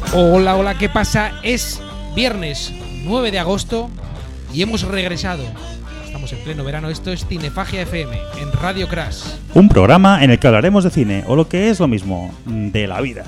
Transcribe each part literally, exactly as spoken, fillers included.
Hola, hola, ¿qué pasa? Es viernes nueve de agosto y hemos regresado. Estamos en pleno verano, esto es Cinefagia F M, en Radio Crash. Un programa en el que hablaremos de cine, o lo que es lo mismo, de la vida.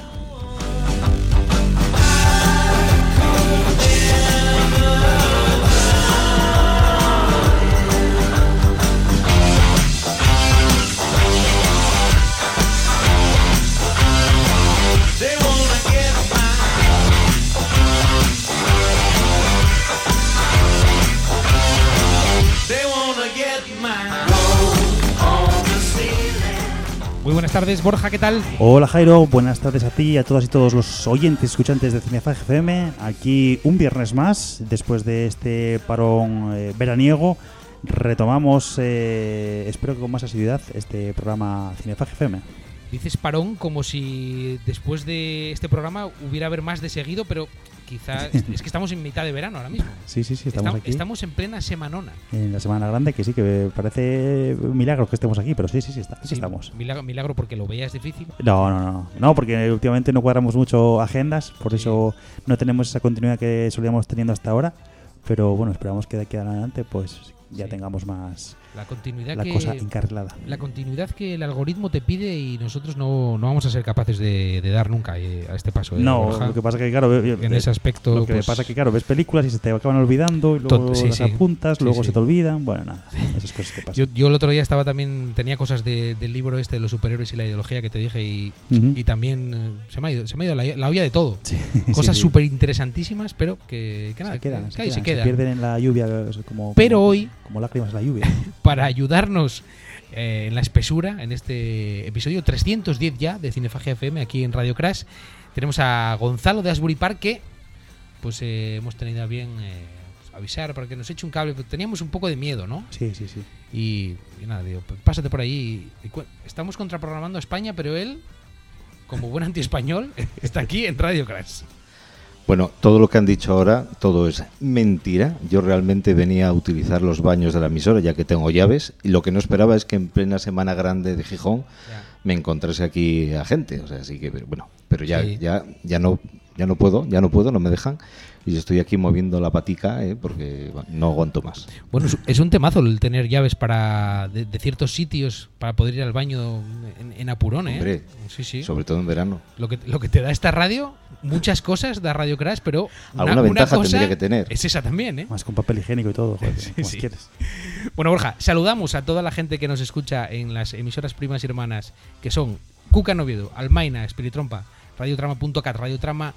Muy buenas tardes, Borja, ¿qué tal? Hola Jairo, buenas tardes a ti y a todas y todos los oyentes, escuchantes de Cinefagia F M. Aquí un viernes más, después de este parón eh, veraniego, retomamos, eh, espero que con más asiduidad, este programa Cinefagia F M. Dices parón como si después de este programa hubiera haber más de seguido, pero quizá es que estamos en mitad de verano ahora mismo. Sí, sí, sí, estamos estamos, aquí. Estamos en plena semanona. En la semana grande, que sí, que parece un milagro que estemos aquí, pero sí, sí, sí, está, sí, sí estamos. Milagro, milagro porque lo veías difícil. No, no, no, no, porque últimamente no cuadramos mucho agendas, por sí. eso no tenemos esa continuidad que solíamos teniendo hasta ahora, pero bueno, esperamos que de aquí adelante pues ya sí. tengamos más... La continuidad la que, cosa encarrilada. La continuidad que el algoritmo te pide y nosotros no, no vamos a ser capaces de, de dar nunca eh, a este paso. Eh, no, Borja. Lo que pasa que claro, en ese aspecto. Lo que pues, pasa que claro, ves películas y se te acaban olvidando y luego tot, sí, las sí. apuntas, sí, luego sí. se te olvidan. Bueno, nada, esas cosas que pasan. Yo, yo el otro día estaba también tenía cosas de, del libro este de los superhéroes y la ideología que te dije y, uh-huh. y también eh, se me ha ido, se me ha ido la, la olla de todo. Sí, cosas sí, súper interesantísimas, pero que, que nada, se quedan, que, se, que quedan, se, quedan. se pierden en la lluvia como, pero como, hoy como lágrimas en la lluvia. Para ayudarnos Eh, en la espesura, en este episodio trescientos diez ya de Cinefagia F M aquí en Radio Crash, tenemos a Gonzalo de Asbury Park que pues eh, hemos tenido a bien eh, pues, avisar para que nos eche un cable, pero teníamos un poco de miedo, ¿no? Sí, sí, sí. Y, y nada, digo, pues pásate por ahí. Y, y, estamos contraprogramando a España, pero él, como buen anti-español, está aquí en Radio Crash. Bueno, todo lo que han dicho ahora, todo es mentira. Yo realmente venía a utilizar los baños de la emisora, ya que tengo llaves, y lo que no esperaba es que en plena semana grande de Gijón ya. me encontrase aquí a gente. O sea, así que, bueno, pero ya, sí. ya, ya no, ya no puedo, ya no puedo, no me dejan. Y yo estoy aquí moviendo la patica eh, porque no aguanto más. Bueno, es un temazo el tener llaves para de, de ciertos sitios para poder ir al baño en, en apurón, ¿eh? Hombre, sí, sí. Sobre todo en verano. Lo que, lo que te da esta radio, muchas cosas da Radio Crash, pero alguna una, ventaja una cosa tendría que tener. Es esa también, ¿eh? Más con papel higiénico y todo, joder, sí, como sí. quieres. Bueno, Borja, saludamos a toda la gente que nos escucha en las emisoras primas y hermanas, que son Cuca en Oviedo, Almaina, Espiritrompa, Radiotrama punto cat, Radiotrama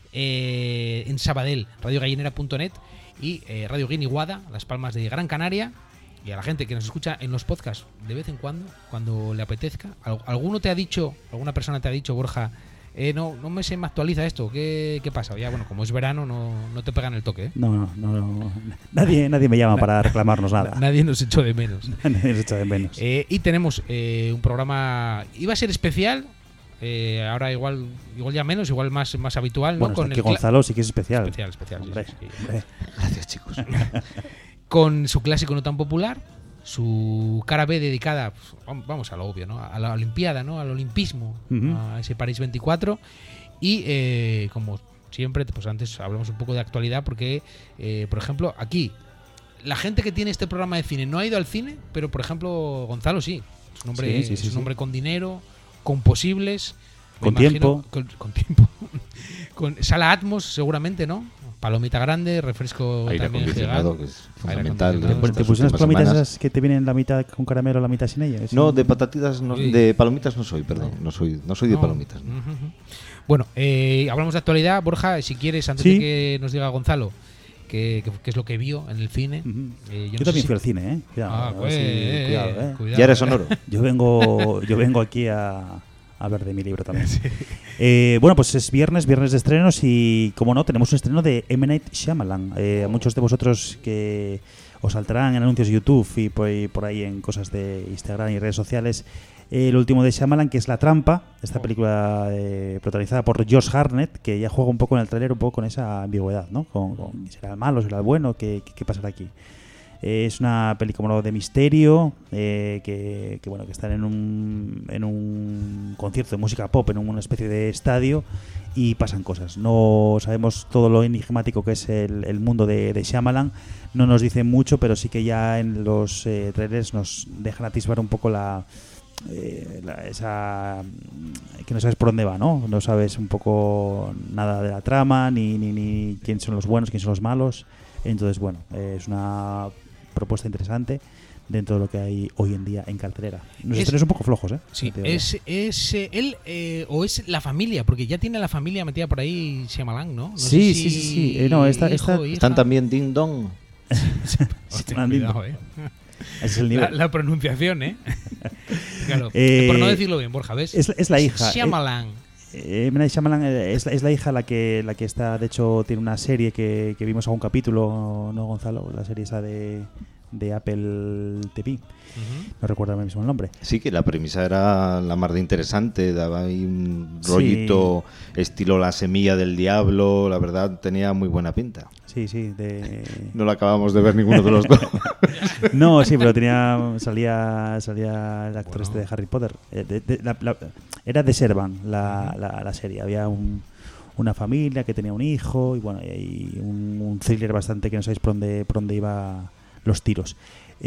Eh, en Sabadell, radio gallinera punto net y eh, Radio Guiniguada, Las Palmas de Gran Canaria, y a la gente que nos escucha en los podcasts de vez en cuando, cuando le apetezca. ¿Alguno te ha dicho, alguna persona te ha dicho, Borja, eh, no, no me se me actualiza esto, ¿qué, qué pasa? Ya, bueno, como es verano, no, no te pegan el toque, ¿eh? No, no, no, no. Nadie, nadie me llama para reclamarnos nada. Nadie nos echó de menos. Nadie nos echó de menos. Eh, y tenemos eh, un programa, iba a ser especial. Eh, ahora igual igual ya menos, igual más más habitual, ¿no? Bueno, con que el Gonzalo sí que es especial. Especial, especial. Hombre, sí, sí, sí. Hombre. Gracias, chicos. Con su clásico no tan popular, su cara B dedicada, pues, vamos a lo obvio, ¿no? A la Olimpiada, ¿no? Al olimpismo, uh-huh. a ese París veinticuatro. Y eh, como siempre, pues antes hablamos un poco de actualidad porque, eh, por ejemplo, aquí la gente que tiene este programa de cine no ha ido al cine, pero por ejemplo Gonzalo sí. Es un hombre, sí, sí, sí, es un hombre sí. con dinero, con posibles, con imagino, tiempo, con, con tiempo, con sala Atmos seguramente, ¿no? Palomita grande, refresco aire también acondicionado, que es fundamental. ¿Te, te pusieron las palomitas esas que te vienen la mitad con caramelo, la mitad sin ella? No, de patatitas, no, de palomitas no soy, perdón, no soy, no soy de no. palomitas. No. Uh-huh. Bueno, eh, hablamos de actualidad, Borja, si quieres, antes ¿Sí? de que nos diga Gonzalo. ¿Qué, qué es lo que vio en el cine? Uh-huh. eh, yo yo no también si... fui al cine, ¿eh? Cuidado, ah, pues, sí, eh, cuidado, ¿eh? Cuidado, ya eres sonoro. Yo vengo, yo vengo aquí a, a hablar de mi libro también. Sí. Eh, bueno, pues es viernes, viernes de estrenos y, como no, tenemos un estreno de M. Night Shyamalan. Eh, a muchos de vosotros que os saltarán en anuncios de YouTube y por ahí, por ahí en cosas de Instagram y redes sociales, eh, el último de Shyamalan, que es La Trampa, esta película eh, protagonizada por Josh Hartnett, que ya juega un poco en el trailer, un poco con esa ambigüedad, ¿no? Con, con ¿será el malo, será el bueno? ¿Qué, qué, qué pasará aquí? Eh, es una película de misterio eh, que, que bueno que están en un en un concierto de música pop en una especie de estadio y pasan cosas. No sabemos todo lo enigmático que es el, el mundo de, de Shyamalan, no nos dicen mucho, pero sí que ya en los eh, trailers nos dejan atisbar un poco la, eh, la esa que no sabes por dónde va, ¿no? No sabes un poco nada de la trama, ni, ni, ni quién son los buenos, quién son los malos. Entonces, bueno, eh, es una propuesta interesante dentro de lo que hay hoy en día en cartelera. Los estrenos un poco flojos, ¿eh? Sí, es, es eh, él eh, o es la familia, porque ya tiene la familia metida por ahí Shyamalan, ¿no? no sí, sé sí, si sí, sí. Eh, no, esta, esta, hijo, Están también Ding Dong. Hostia, cuidado, eh. Ese es el nivel. La, la pronunciación, ¿eh? Claro, eh, por no decirlo bien, Borja, ¿ves? Es, es la hija. Shyamalan. Eh, M. Night Shyamalan es, es la hija la que la que está, de hecho, tiene una serie que, que vimos algún capítulo, ¿no, Gonzalo? La serie esa de, de Apple T V. Uh-huh. No recuerdo ahora mismo el nombre. Sí, que la premisa era la más de interesante, daba ahí un rollito sí. estilo La semilla del diablo, la verdad tenía muy buena pinta. Sí, sí. De... No la acabamos de ver ninguno de los dos. No, sí, pero tenía salía salía el actor bueno. este de Harry Potter. De, de, de, la, la, era de Servan la, uh-huh. la, la serie. Había un, una familia que tenía un hijo y bueno, y un, un thriller bastante que no sabéis por dónde, por dónde iba los tiros.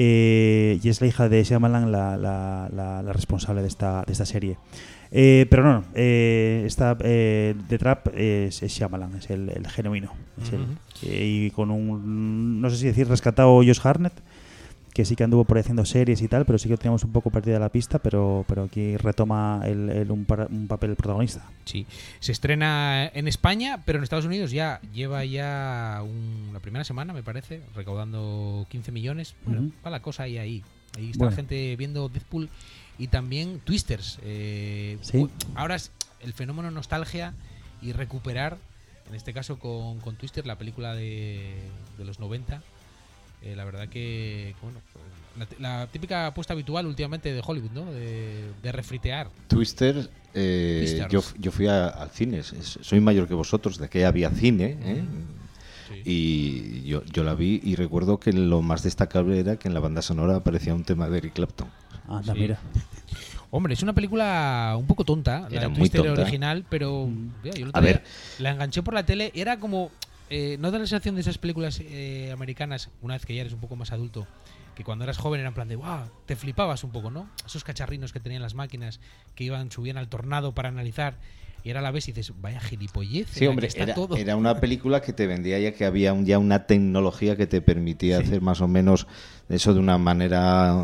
Eh, y es la hija de Shyamalan la, la, la, la responsable de esta, de esta serie. Eh, pero no, eh, esta eh, The Trap es, es Shyamalan, es el, el genuino. Es uh-huh. el, eh, y con un, no sé si decir, rescatado Josh Hartnett, que sí que anduvo por ahí haciendo series y tal, pero sí que teníamos un poco perdida la pista, pero, pero aquí retoma el, el, un, para, un papel protagonista. Sí, se estrena en España, pero en Estados Unidos ya lleva ya un, la primera semana, me parece, recaudando quince millones. Bueno, uh-huh. va la cosa ahí, ahí. Ahí está bueno. la gente viendo Deadpool y también Twisters. Eh, ¿Sí? Ahora es el fenómeno nostalgia y recuperar, en este caso con, con Twisters, la película de, de los noventa. Eh, la verdad que, bueno, la, la típica apuesta habitual últimamente de Hollywood, ¿no? De, de refritear. Twister, eh, yo, yo fui a, al cine, soy mayor que vosotros, de que había cine, ¿eh? Sí. Y yo, yo la vi y recuerdo que lo más destacable era que en la banda sonora aparecía un tema de Eric Clapton. Ah, sí. mira. Hombre, es una película un poco tonta, era la muy Twister tonta. original, pero Mm. mira, yo a ver, la enganché por la tele y era como... Eh, ¿no da la sensación de esas películas eh, americanas, una vez que ya eres un poco más adulto, que cuando eras joven eran en plan de wow, te flipabas un poco, ¿no? Esos cacharrinos que tenían las máquinas que iban, subían al tornado para analizar y ahora la ves y dices, vaya gilipollez. Sí, hombre, está era, todo. era una película que te vendía ya que había un, ya una tecnología que te permitía sí. hacer más o menos eso de una manera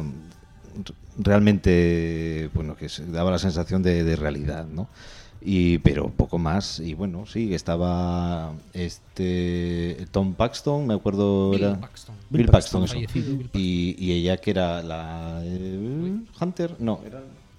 realmente, bueno, que daba la sensación de, de realidad, ¿no? Y pero poco más. Y bueno, sí, estaba este Tom Paxton, me acuerdo. Bill era Paxton. Bill, Bill Paxton, Paxton, eso. Bill Paxton. Y, y ella que era la eh, Hunter, no, era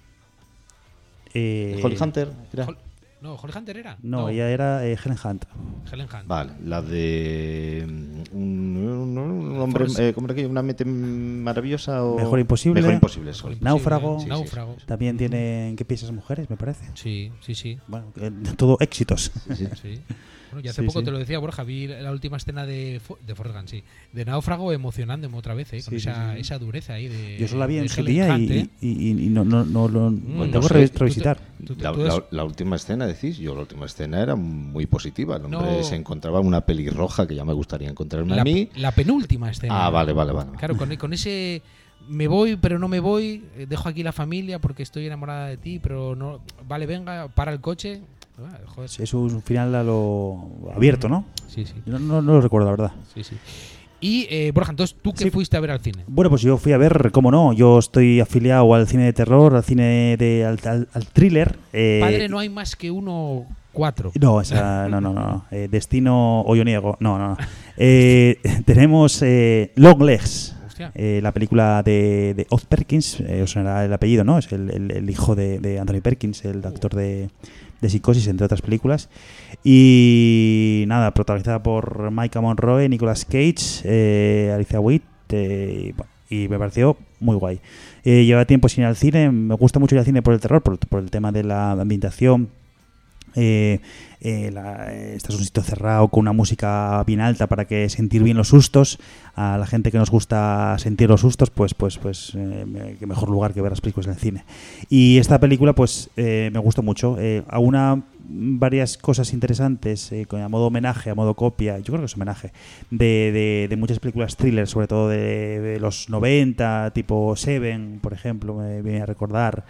eh, Holly Hunter, era. Hol No, Holly Hunter era. No, no. ella era eh, Helen Hunt. Helen Hunt. Vale, la de un, un, un hombre, eh, ¿cómo era que? Una mente maravillosa o Mejor Imposible. Mejor Imposible. Eso. Náufrago. Sí, Náufrago. Sí. También tienen ¿Qué piensas mujeres? Me parece. Sí, sí, sí. Bueno, eh, todo éxitos. Sí. sí. Bueno, y hace sí, poco sí. te lo decía Borja, vi la última escena de de Forrest Gump, sí, de Náufrago, emocionándome otra vez, ¿eh? Con sí, esa, sí, sí. esa dureza ahí de. Yo solo la vi en de su Helen día Hunt, y, ¿eh? y, y, y no, no, no, no, Mm, no no tengo sé, que revisitar. Tú te- La, tú la, des- la última escena, decís, yo la última escena era muy positiva. El hombre No. se encontraba una pelirroja que ya me gustaría encontrarme la, a mí. la penúltima escena. Ah, vale, vale, vale. Claro, con, con ese me voy, pero no me voy, eh, dejo aquí la familia porque estoy enamorada de ti, pero no. Vale, venga, para el coche. Ah, joder. Es un final a lo abierto, ¿no? Sí, sí. Yo no, no lo recuerdo, la verdad. sí, sí. Y, eh, Borja, entonces, ¿tú qué Sí. fuiste a ver al cine? Bueno, pues yo fui a ver, cómo no, yo estoy afiliado al cine de terror, al cine de al, al, al thriller. Eh, Padre, no hay más que uno, cuatro. No, esa, no, no, no. Eh, Destino o yo niego. No, no, no. Eh, tenemos eh, Long Legs, Hostia. eh, la película de, de Oz Perkins, eh, os sonará el apellido, ¿no? Es el, el, el hijo de, de Anthony Perkins, el actor de, de Psicosis, entre otras películas. Y nada, protagonizada por Micah Monroe, Nicolas Cage, eh, Alicia Witt, eh, y, bueno, y me pareció muy guay. Eh, lleva tiempo sin ir al cine, me gusta mucho ir al cine por el terror, por, por el tema de la ambientación. Eh, eh, la, estás en un sitio cerrado con una música bien alta para que sentir bien los sustos. A la gente que nos gusta sentir los sustos, pues pues pues eh, qué mejor lugar que ver las películas en el cine. Y esta película pues eh, me gustó mucho. Eh, a una varias cosas interesantes eh, a modo homenaje, a modo copia, yo creo que es homenaje de, de, de muchas películas thrillers, sobre todo de, de los noventa, tipo Seven, por ejemplo, me viene a recordar.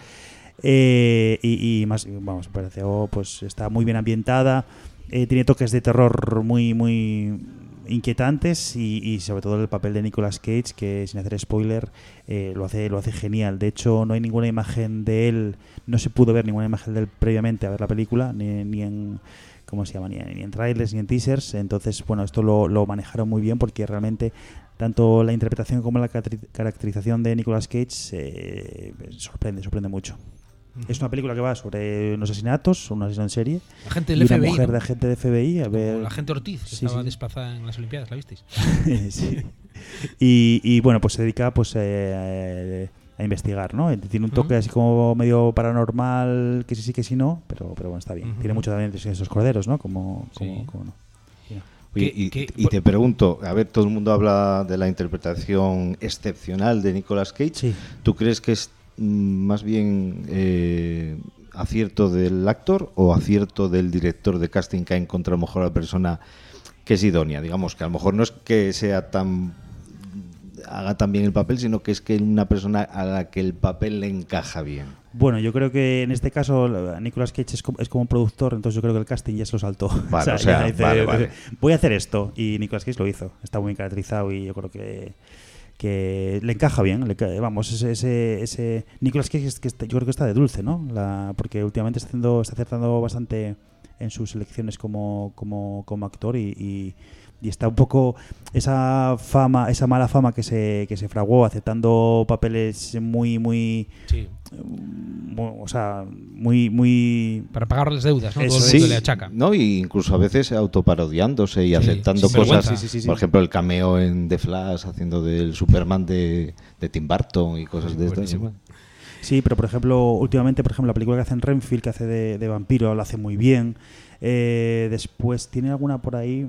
Eh, y, y más, vamos, me pareció, pues está muy bien ambientada, eh, tiene toques de terror muy muy inquietantes y, y sobre todo el papel de Nicolas Cage, que sin hacer spoiler eh, lo hace lo hace genial. De hecho, no hay ninguna imagen de él, no se pudo ver ninguna imagen de él previamente a ver la película, ni, ni en ¿cómo se llama? Ni en, ni en trailers ni en teasers. Entonces, bueno, esto lo, lo manejaron muy bien porque realmente tanto la interpretación como la caracterización de Nicolas Cage eh, sorprende, sorprende mucho. Es una película que va sobre unos asesinatos, un asesino en serie. Agente del y F B I. Una mujer ¿no? de agente de F B I. A ver... La agente Ortiz, que sí, estaba sí. desplazada en las Olimpiadas, ¿la visteis? sí. Y, y bueno, pues se dedica pues eh, a investigar, ¿no? Tiene un toque uh-huh. así como medio paranormal, que sí, sí, que sí, no, pero, pero bueno, está bien. Uh-huh. Tiene mucho también de esos corderos, ¿no? Como, como, sí. como no. Oye, y, ¿Qué, y te pregunto, a ver, todo el mundo habla de la interpretación excepcional de Nicolas Cage. Sí. ¿Tú crees que es mm, más bien eh, acierto del actor o acierto del director de casting que ha encontrado mejor a la persona que es idónea? Digamos que a lo mejor no es que sea tan haga tan bien el papel, sino que es que una persona a la que el papel le encaja bien. Bueno, yo creo que en este caso Nicolas Cage es como, es como un productor, entonces yo creo que el casting ya se lo saltó. Vale, o sea, o sea dice, vale, vale. voy a hacer esto, y Nicolas Cage lo hizo. Está muy caracterizado y yo creo que que le encaja bien. Le, vamos, ese, ese, ese Nicolas Cage es que está, yo creo que está de dulce, ¿no? La, porque últimamente está haciendo, está acertando bastante en sus elecciones como como, como actor y, y y está un poco esa fama, esa mala fama que se que se fraguó aceptando papeles muy muy sí. muy, o sea, muy muy para pagar las deudas, ¿no? Es, Todo sí, lo le achaca. No, y incluso a veces autoparodiándose y sí, aceptando sí, cosas, sí, sí, sí, sí. por ejemplo, el cameo en The Flash haciendo del Superman de, de Tim Burton y cosas sí, de estas. Sí, pero por ejemplo, últimamente, por ejemplo, la película que hace en Renfield, que hace de, de vampiro, la hace muy bien. Eh, después tiene alguna por ahí.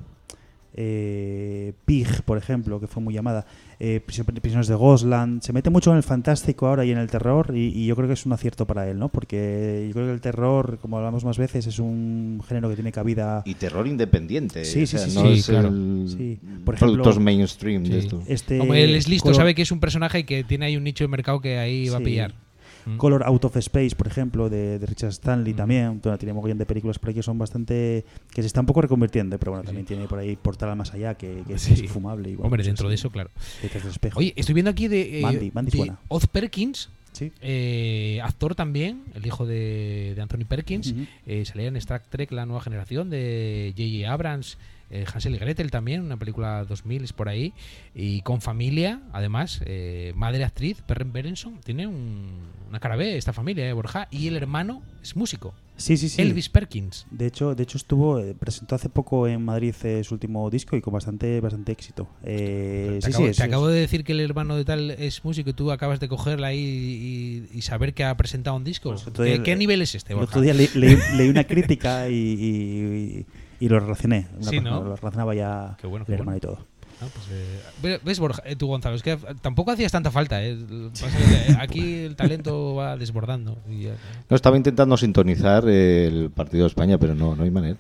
Eh, Pig, por ejemplo, que fue muy llamada, eh, Prisioneros de Ghostland. Se mete mucho en el fantástico ahora y en el terror, y, y yo creo que es un acierto para él, ¿no? Porque yo creo que el terror, como hablamos más veces, es un género que tiene cabida. Y terror independiente. Sí, sí, o sea, sí, no sí, es claro. el Sí. Por ejemplo, productos mainstream sí. de esto. Este, como él es listo, color, sabe que es un personaje que tiene ahí un nicho de mercado que ahí va sí. a pillar. Color Out of Space, por ejemplo, de, de Richard Stanley, mm. también. Bueno, tiene mogollón de películas por ahí que son bastante. Que se está un poco reconvirtiendo, pero bueno, sí. también tiene por ahí Portal al Más Allá, que, que sí. es infumable. Igual, Hombre, pues, dentro sí. de eso, claro. De Oye, estoy viendo aquí de. Eh, Mandy, Mandy de suena. Oz Perkins, sí. eh, actor también, el hijo de, de Anthony Perkins. Uh-huh. eh, salía en Star Trek La Nueva Generación de J J Abrams. Eh, Hansel y Gretel también, una película dos mil es por ahí, y con familia, además, eh, madre actriz, Perren Berenson, tiene un, una cara B esta familia, eh, Borja, y el hermano es músico. Sí, sí, sí. Elvis Perkins. De hecho, de hecho estuvo, eh, presentó hace poco en Madrid eh, su último disco y con bastante, bastante éxito. Eh, te sí, acabo, sí, es, te acabo es. de decir que el hermano de tal es músico y tú acabas de cogerla ahí y, y saber que ha presentado un disco. Pues ¿Qué, día, ¿Qué nivel es este, Borja? El otro día le, le, leí una crítica y, y, y y lo relacioné. Una sí, cosa, ¿no? Lo relacionaba ya qué bueno, el qué hermano bueno. y todo. No, pues, eh, ves, Borja, eh, tú, Gonzalo, es que tampoco hacías tanta falta. Eh. Pasa que aquí el talento va desbordando. Y ya, ¿no? No, estaba intentando sintonizar el partido de España, pero no, no hay manera.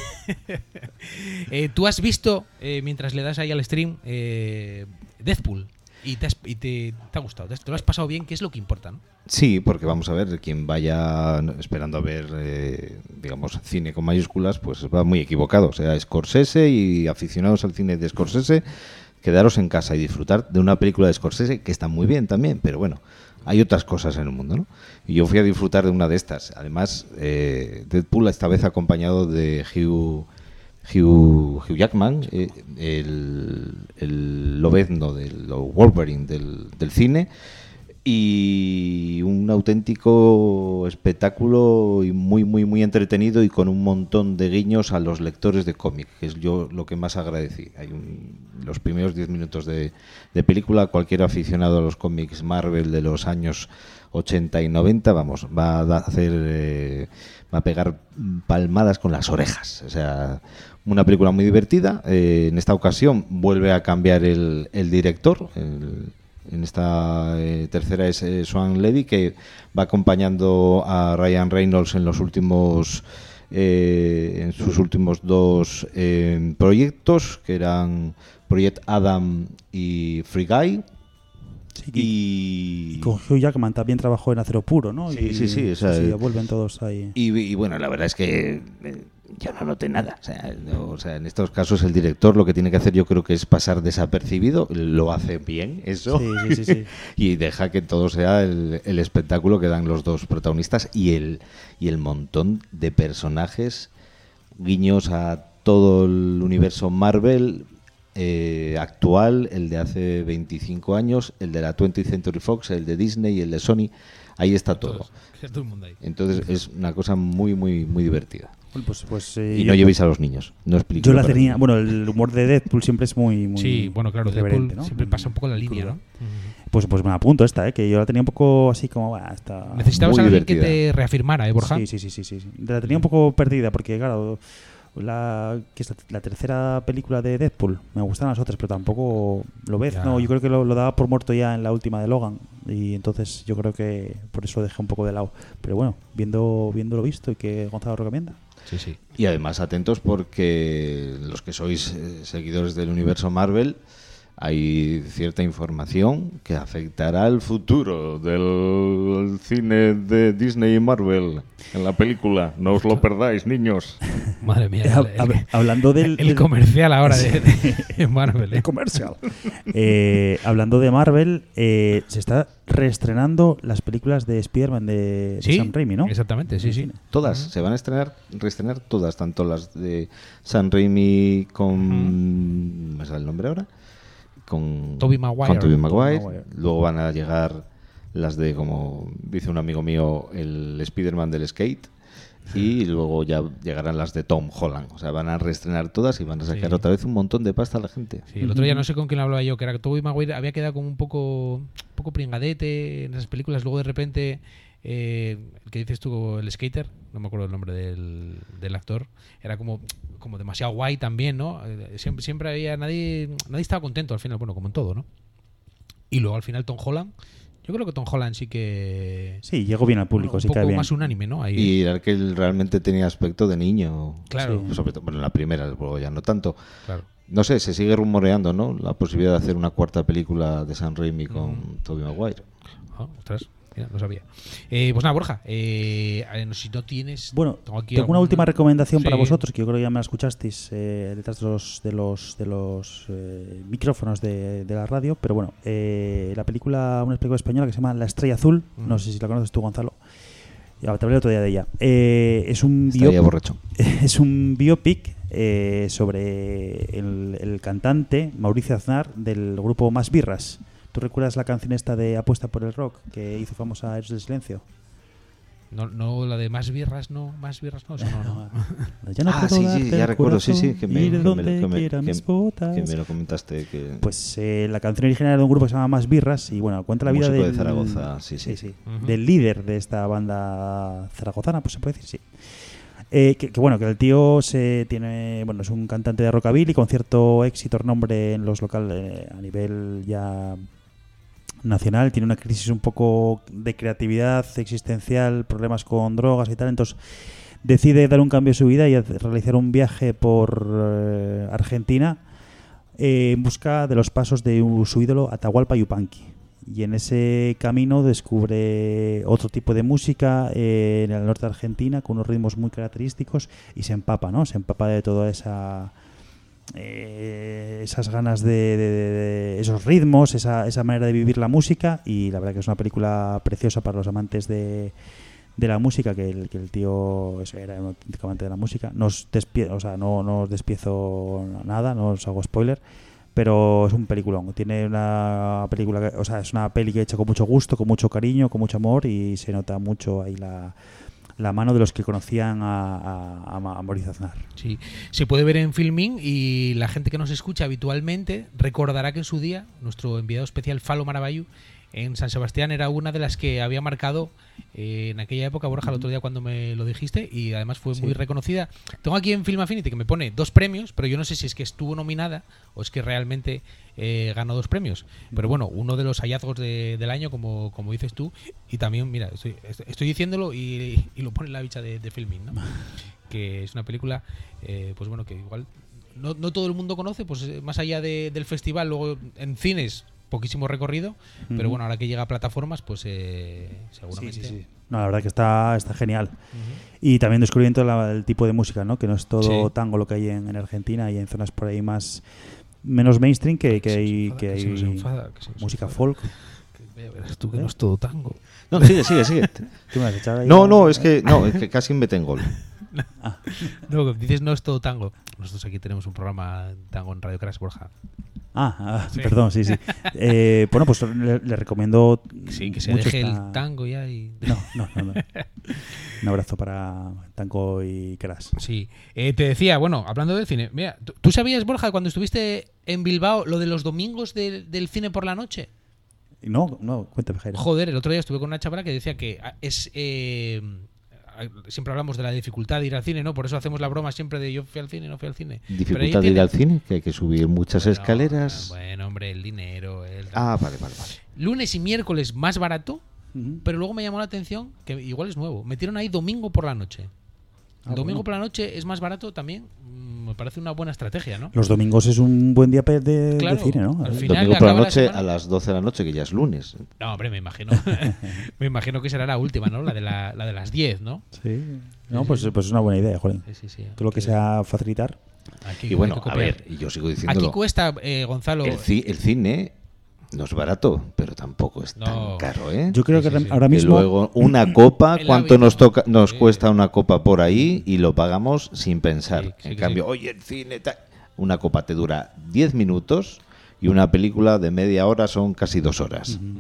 eh, Tú has visto, eh, mientras le das ahí al stream, eh, Deadpool. Y, te, has, y te, te ha gustado, te lo has pasado bien, que es lo que importa, ¿no? Sí, porque vamos a ver, quien vaya esperando a ver, eh, digamos, cine con mayúsculas, pues va muy equivocado. O sea, Scorsese y aficionados al cine de Scorsese, quedaros en casa y disfrutar de una película de Scorsese que está muy bien también, pero bueno, hay otras cosas en el mundo, ¿no? Y yo fui a disfrutar de una de estas. Además, eh, Deadpool esta vez acompañado de Hugh... Hugh, Hugh Jackman, eh, el, el lobezno del Wolverine del, del cine, y un auténtico espectáculo y muy muy muy entretenido y con un montón de guiños a los lectores de cómic, que es yo lo que más agradecí. Hay un, los primeros diez minutos de, de película, cualquier aficionado a los cómics Marvel de los años ochenta y noventa, vamos, va a hacer eh, va a pegar palmadas con las orejas. O sea, una película muy divertida. Eh, en esta ocasión vuelve a cambiar el, el director. El, En esta eh, tercera es eh, Swan Levy, que va acompañando a Ryan Reynolds en los últimos eh, en sus últimos dos eh, proyectos, que eran Project Adam y Free Guy. Sí, y, y con Hugh Jackman también trabajó en Acero Puro, ¿no? Sí, y, sí, sí. O sea, sí, sí, vuelven todos ahí. Y, y bueno, la verdad es que eh, yo no noté nada. O sea, no, o sea, en estos casos el director lo que tiene que hacer, yo creo que es pasar desapercibido. Lo hace bien, eso. Sí, sí, sí, sí. Y deja que todo sea el, el espectáculo que dan los dos protagonistas y el, y el montón de personajes, guiños a todo el universo Marvel eh, actual, el de hace veinticinco años, el de la twentieth Century Fox, el de Disney y el de Sony. Ahí está todo. Todo el mundo ahí. Entonces es una cosa muy, muy, muy divertida. Bueno, pues, pues, eh, Y no yo, llevéis a los niños. No explico. yo la tenía. Bueno, el humor de Deadpool siempre es muy. muy Sí, bueno, claro, irreverente, Deadpool ¿no? siempre pasa un poco la línea, ¿no? Pues, pues me apunto esta, ¿eh? Que yo la tenía un poco así como. Bah, está Necesitabas a muy alguien que divertida. te reafirmara, ¿eh, Borja? Sí, sí, sí, sí, sí, sí. La tenía un poco perdida porque, claro, la, que es la, la tercera película de Deadpool. Me gustan las otras, pero tampoco lo ves. Ya. No, yo creo que lo, lo daba por muerto ya en la última de Logan. Y entonces yo creo que por eso lo dejé un poco de lado. Pero bueno, viendo, viendo lo visto y que Gonzalo recomienda. Sí, sí. Y además atentos porque los que sois eh, seguidores del universo Marvel, hay cierta información que afectará al futuro del cine de Disney y Marvel en la película. No os lo perdáis, niños. Madre mía. Hab- el, hab- el- hablando del, el del- comercial ahora de, de Marvel, ¿eh? el comercial. Eh, hablando de Marvel, eh, se está reestrenando las películas de Spider-Man de, de Sí, Sam Raimi, ¿no? exactamente, sí, sí. Todas, se van a estrenar, reestrenar todas, tanto las de Sam Raimi con... ¿me sale el nombre ahora? Con Tobey Maguire. con Tobey Maguire. Tobey Maguire. Luego van a llegar las de, como dice un amigo mío, el Spider-Man del skate. Y luego ya llegarán las de Tom Holland. O sea, van a reestrenar todas y van a sacar Sí. otra vez un montón de pasta a la gente. Sí, el otro día no sé con quién hablaba yo, que era que Tobey Maguire había quedado como un poco, un poco pringadete en esas películas. Luego de repente, eh, el que dices tú, el skater, no me acuerdo el nombre del, del actor, era como, como demasiado guay también, ¿no? Eh, Siempre, siempre había, nadie, nadie estaba contento al final, bueno, como en todo, ¿no? Y luego al final Tom Holland, yo creo que Tom Holland sí que... Sí, llegó bien al público, un sí poco cae bien. más unánime, ¿no? Ahí, Y era que él realmente tenía aspecto de niño. Claro. Sí. Sobre todo, bueno, en la primera, luego ya no tanto. claro. No sé, se sigue rumoreando, ¿no? La posibilidad de hacer una cuarta película de Sam Raimi con Mm. Tobey Maguire. Ah, ostras, mira, no sabía. Eh, pues nada, Borja, eh, a ver, si no tienes... Bueno, tengo aquí tengo una algún- última recomendación para Sí. vosotros, que yo creo que ya me la escuchasteis eh, detrás de los de los de los eh, micrófonos de, de la radio, pero bueno, eh, la película, una película española que se llama La Estrella Azul, Mm. no sé si la conoces tú, Gonzalo. Ya te hablé el otro día de ella. Eh, es un Estaría bio- borracho. es un biopic eh, sobre el, el cantante Mauricio Aznar del grupo Más Birras. ¿Tú recuerdas la canción esta de Apuesta por el Rock que hizo famosa Héroes del Silencio? No, no, la de más birras, no, más birras, no, eso no, no. Ya no Ah, puedo sí, darte sí, ya el recuerdo, sí, sí, corazón, que me, ir que me- donde que me- quiera que- mis botas. que me lo comentaste. Que Pues eh, la canción original era de un grupo que se llama Más Birras y bueno, cuenta la vida Músico de del, Zaragoza, sí, sí. Ujú. del líder de esta banda zaragozana, pues se puede decir, sí. Eh, que, que bueno, que el tío se tiene, bueno, es un cantante de rockabilly con cierto éxito, renombre en los locales eh, a nivel ya nacional, tiene una crisis un poco de creatividad existencial, problemas con drogas y tal, entonces decide dar un cambio a su vida y hacer- realizar un viaje por eh, Argentina eh, en busca de los pasos de u- su ídolo Atahualpa Yupanqui. Y en ese camino descubre otro tipo de música eh, en el norte de Argentina con unos ritmos muy característicos y se empapa, ¿no? Se empapa de toda esa eh, esas ganas de, de- de- de esos ritmos, esa, esa manera de vivir la música y la verdad que es una película preciosa para los amantes de, de la música, que el, que el tío eso, era un auténtico amante de la música. No os, despie- o sea, no, no os despiezo nada, no os hago spoiler. pero es un peliculón. Tiene una película, que, o sea, es una peli que hecha con mucho gusto, con mucho cariño, con mucho amor y se nota mucho ahí la, la mano de los que conocían a, a, a Mauricio Aznar. Sí, se puede ver en Filmin y la gente que nos escucha habitualmente recordará que en su día nuestro enviado especial Falo Maravallu en San Sebastián era una de las que había marcado eh, en aquella época, Borja, el otro día cuando me lo dijiste, y además fue Sí. muy reconocida. Tengo aquí en Film Affinity que me pone dos premios, pero yo no sé si es que estuvo nominada o es que realmente eh, ganó dos premios. Pero bueno, uno de los hallazgos de, del año, como, como dices tú, y también, mira, estoy, estoy diciéndolo y, y lo pone la bicha de, de Filmin, ¿no? Que es una película, eh, pues bueno, que igual no, no todo el mundo conoce, pues eh, más allá de, del festival, luego en cines poquísimo recorrido, uh-huh. pero bueno, ahora que llega a plataformas, pues eh, seguramente. Sí, sí, sí. No, la verdad que está, está genial. Uh-huh. Y también descubriendo la, el tipo de música, ¿no? Que no es todo Sí. tango lo que hay en, en Argentina y en zonas por ahí más menos mainstream que, que, que hay, enfada, que que hay se nos enfada, que se nos música enfada. folk. Que, verás tú que ¿Eh? no es todo tango. No, sigue, sigue, sigue. ¿Qué me has echado ahí? No, no, es que, no, es que casi me tengo gol. Ah. No, dices no es todo tango. Nosotros aquí tenemos un programa tango en Radio Crash, Borja. Ah, ah Sí. perdón, sí, sí. Eh, bueno, pues le, le recomiendo Sí, que se mucho deje esta- el tango ya y... No, no, no, no. Un abrazo para Tango y Crash. Sí, eh, te decía, bueno, hablando del cine, mira, ¿tú, tú sabías, Borja, cuando estuviste en Bilbao, lo de los domingos del- del cine por la noche? No, no, cuéntame, Jairo. Joder, el otro día estuve con una chavala que decía que ah, es... eh, siempre hablamos de la dificultad de ir al cine, ¿no? Por eso hacemos la broma siempre de yo fui al cine, no fui al cine. Pero ahí Dificultad de ir tiene- al cine, que hay que subir muchas Bueno, escaleras. Bueno, hombre, el dinero... El... Ah, vale, vale, vale. Lunes y miércoles más barato, Ujú. pero luego me llamó la atención, que igual es nuevo, metieron ahí domingo por la noche. Ah, domingo bueno. por la noche es más barato también, mm, me parece una buena estrategia, ¿no? Los domingos es un buen día pe- de, de Claro, cine, ¿no? al final- Domingo por la acaba la noche semana. a las doce de la noche, que ya es lunes. No, hombre, me imagino. me imagino que será la última, ¿no? La de, la, la de las diez, ¿no? Sí. No, pues, pues es una buena idea, Jolín. Sí, sí, sí. Todo lo que sea facilitar. Aquí- Y bueno, hay que a copiar. ver, y yo sigo Aquí diciéndolo. cuesta, eh, Gonzalo... El, ci- el cine no es barato, pero tampoco es No. tan caro, ¿eh? Yo creo Sí, que sí, sí. ahora Que mismo. luego una copa, El ¿cuánto hábito. nos toca nos Sí. cuesta una copa por ahí? Y lo pagamos sin pensar. Sí, sí en que cambio, sí. oye, el cine, tal, una copa te dura diez minutos y una película de media hora son casi dos horas. Ujú.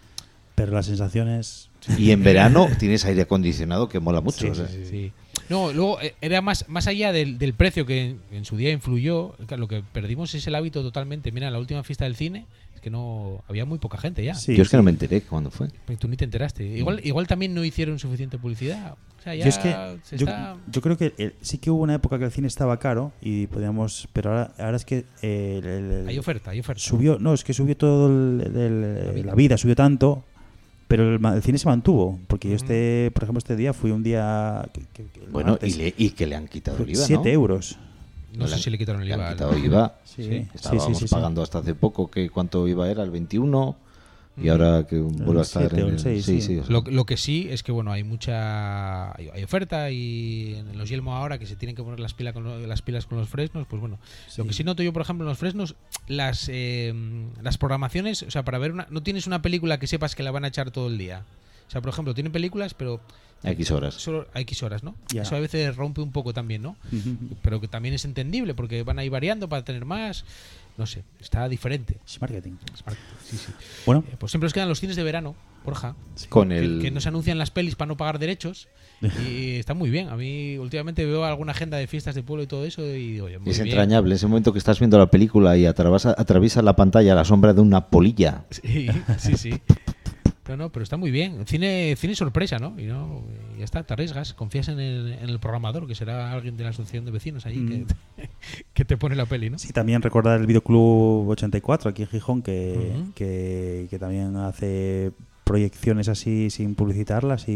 Pero las sensaciones. Y en verano tienes aire acondicionado que mola mucho. Sí, o sea. sí, Sí. No, luego eh, era más, más allá del, del precio que en, en su día influyó, claro, lo que perdimos es el hábito totalmente. Mira, en la última fiesta del cine, es que no había muy poca gente ya. Sí, Yo es que sí. no me enteré cuando fue. Pues tú ni te enteraste. Igual, igual también no hicieron suficiente publicidad. O sea, ya Yo es que se yo, está... yo creo que eh, sí que hubo una época que el cine estaba caro y podíamos, pero ahora, ahora es que eh, el- el- el- Hay oferta, hay oferta. subió, no, es que subió todo el- el- La vida. la vida, subió tanto, pero el, ma- el cine se mantuvo, porque yo Ujú. este, por ejemplo, este día fui un día que, que- que el Bueno, y, martes, le- y que le han quitado el I V A, ¿no? siete euros. No Le sé han- si le quitaron el le I V A. han al- quitado I V A. Sí, Sí. sí, Estábamos sí, sí, pagando hasta hace poco que cuánto I V A era, el veintiuno, y Mm. ahora que vuelve a estar siete o en el seis, sí. sí, o sea. Lo, lo que sí es que bueno, hay mucha hay, hay oferta y en los Yelmo ahora que se tienen que poner las pilas con lo- las pilas con los fresnos, pues bueno, lo que sí noto yo por ejemplo en los fresnos las eh, las programaciones, o sea, para ver una no tienes una película que sepas que la van a echar todo el día. O sea, por ejemplo, tienen películas, pero A X horas. solo a X horas, ¿no? Ya. Eso a veces rompe un poco también, ¿no? Pero que también es entendible porque van a ir variando para tener más, no sé, está diferente. Es marketing. Sí, sí. Bueno, Eh, pues siempre nos quedan los cines de verano, Borja, Con que, el que nos anuncian las pelis para no pagar derechos y está muy bien. A mí últimamente veo alguna agenda de fiestas de pueblo y todo eso y digo, oye, muy es bien. entrañable ese momento que estás viendo la película y atraviesa, atraviesa la pantalla la sombra de una polilla. Sí, sí, sí. No, no, pero está muy bien. Cine, cine sorpresa, ¿no? Y no, y ya está, te arriesgas, confías en el, en el programador, que será alguien de la asociación de vecinos allí Mm. que, que te pone la peli, ¿no? sí, también recordar el Videoclub ochenta y cuatro aquí en Gijón, que, Ujú. que, que también hace proyecciones así sin publicitarlas y,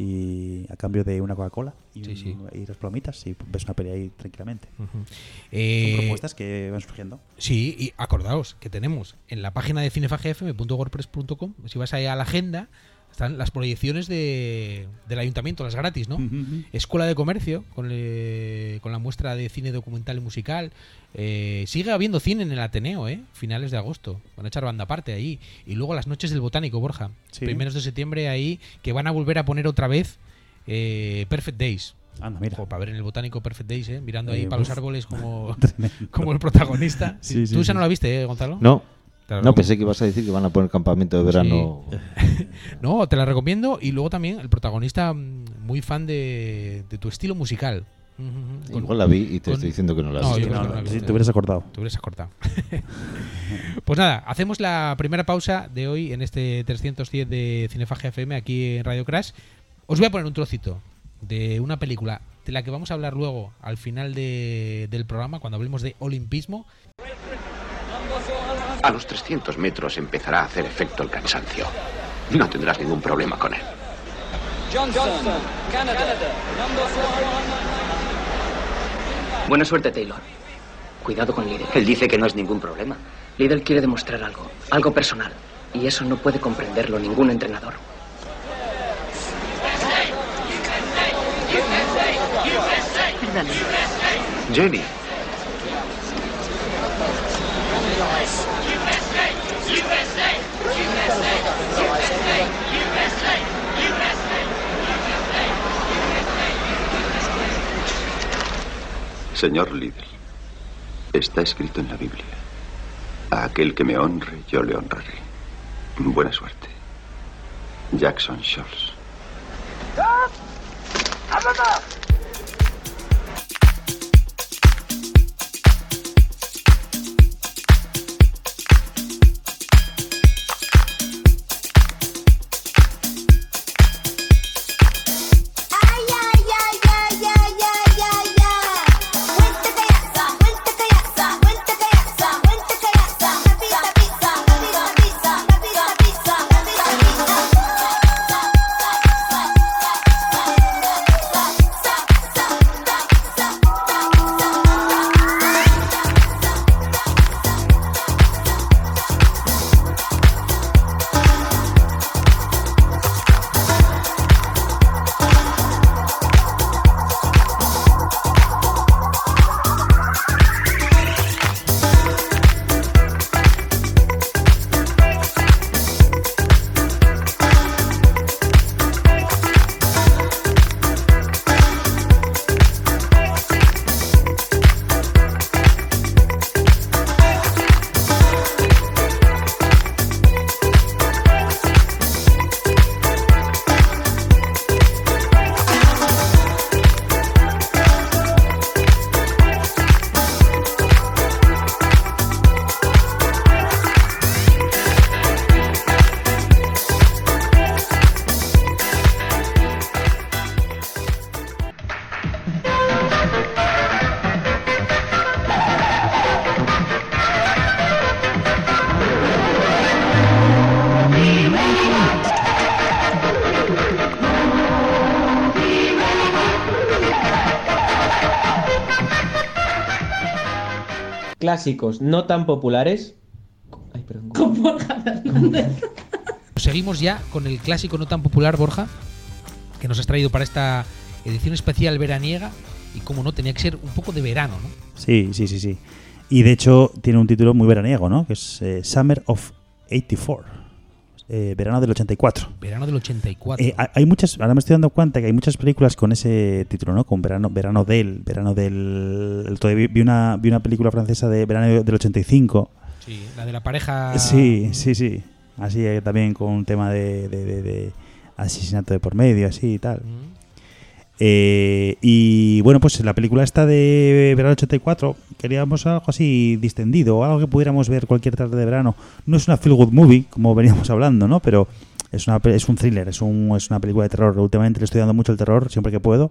y a cambio de una Coca-Cola y, Sí, sí. un- y las palomitas y ves una peli ahí tranquilamente. Ujú. Son Eh, propuestas que van surgiendo. Sí, y acordaos que tenemos en la página de cinefagfm punto wordpress punto com, si vas ahí a la agenda, están las proyecciones de, del ayuntamiento, las gratis, ¿no? Escuela de Comercio, con, eh, con la muestra de cine documental y musical. Eh, sigue habiendo cine en el Ateneo, ¿eh? Finales de agosto. Van a echar banda aparte ahí. Y luego las noches del Botánico, Borja. Sí. Primeros de septiembre ahí, que van a volver a poner otra vez eh, Perfect Days. Anda, mira. Para ver en el Botánico Perfect Days, ¿eh? Mirando ahí Eh, para los uf. árboles como, como el protagonista. Sí, sí, ¿Tú esa sí. no la viste, eh, Gonzalo? No, Te la no recom- pensé que ibas a decir que van a poner campamento de verano. No, te la recomiendo. Y luego también el protagonista, mm, muy fan de, de tu estilo musical. Ujú, ujú. Con- Igual la vi y te con- estoy diciendo que no la No, vi. yo Sí, creo no, que no la sí, viste. te hubieras acordado. Te hubieras cortado. Pues nada, hacemos la primera pausa de hoy en este trescientos diez de Cinefagia F M aquí en Radio Crash. Os voy a poner un trocito de una película de la que vamos a hablar luego al final de- del programa, cuando hablemos de olimpismo. A los trescientos metros empezará a hacer efecto el cansancio. No tendrás ningún problema con él. Johnson, Canada, number four. Buena suerte, Taylor. Cuidado con Liddell. Él dice que no es ningún problema. Liddell quiere demostrar algo, algo personal. Y eso no puede comprenderlo ningún entrenador. Perdón. Jenny. Señor Liddell, está escrito en la Biblia: a aquel que me honre, yo le honraré. Buena suerte. Jackson Scholz. Clásicos no tan populares. Ay, perdón. Con Borja Fernández. Seguimos ya con el clásico no tan popular, Borja, que nos has traído para esta edición especial veraniega. Y como no, tenía que ser un poco de verano, ¿no? Sí, sí, sí, sí. Y de hecho tiene un título muy veraniego, ¿no? Que es eh, Summer of ochenta y cuatro. Eh, verano del ochenta y cuatro. Verano del ochenta y cuatro. Eh, hay- hay muchas, ahora me estoy dando cuenta que hay muchas películas con ese título, ¿no? Con verano, verano del, verano del. el- todavía vi una, vi una película francesa de verano del ochenta y cinco. Sí, la de la pareja. Sí, sí, sí. Así eh, también con un tema de, de- de- de asesinato de por medio, así y tal. Mm. Eh, y bueno, pues la película esta de verano ochenta y cuatro, queríamos algo así distendido, algo que pudiéramos ver cualquier tarde de verano. No es una feel good movie, como veníamos hablando, ¿no? Pero es, una, es un thriller, es, un, es una película de terror. Últimamente le estoy dando mucho el terror, siempre que puedo,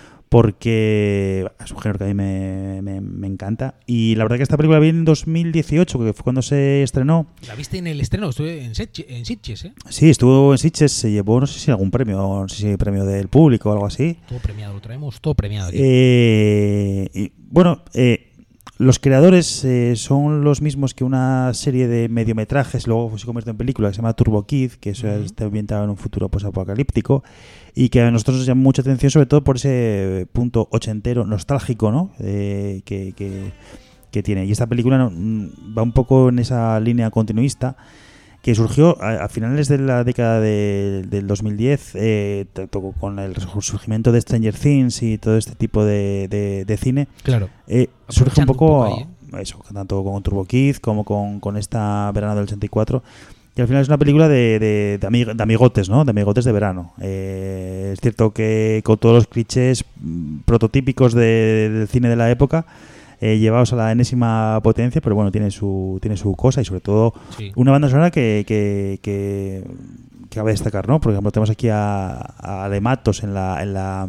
porque es un género que a mí me, me, me encanta. Y la verdad que esta película viene en dos mil dieciocho, que fue cuando se estrenó. La viste en el estreno, estuve en, Sitges, en Sitges, ¿eh? Sí, estuvo en Sitges, se llevó, no sé si algún premio, no sé si premio del público o algo así. Todo premiado, lo traemos todo premiado aquí. Eh, y, bueno, eh, los creadores eh, son los mismos que una serie de mediometrajes, luego se convierte en película, que se llama Turbo Kid, que eso Ujú. está ambientado en un futuro posapocalíptico y que a nosotros nos llama mucha atención, sobre todo por ese punto ochentero nostálgico, ¿no? Eh, que, que, que tiene. Y esta película no, mm, va un poco en esa línea continuista, que surgió a, a finales de la década de, del dos mil diez, eh, tanto con el surgimiento de Stranger Things y todo este tipo de, de, de cine. Claro. Eh, surge un poco, un poco ahí, ¿eh? eso, tanto con Turbo Kid como con, con esta Verano del ochenta y cuatro. Y al final es una película de, de, de, amig- de amigotes, ¿no? De amigotes de verano. Eh, es cierto que con todos los clichés mm, prototípicos de, del cine de la época, eh, llevados a la enésima potencia, pero bueno, tiene su tiene su cosa y sobre todo Sí. una banda sonora que, que, que, que cabe destacar, ¿no? Por ejemplo, tenemos aquí a, a Ale Matos en la... En la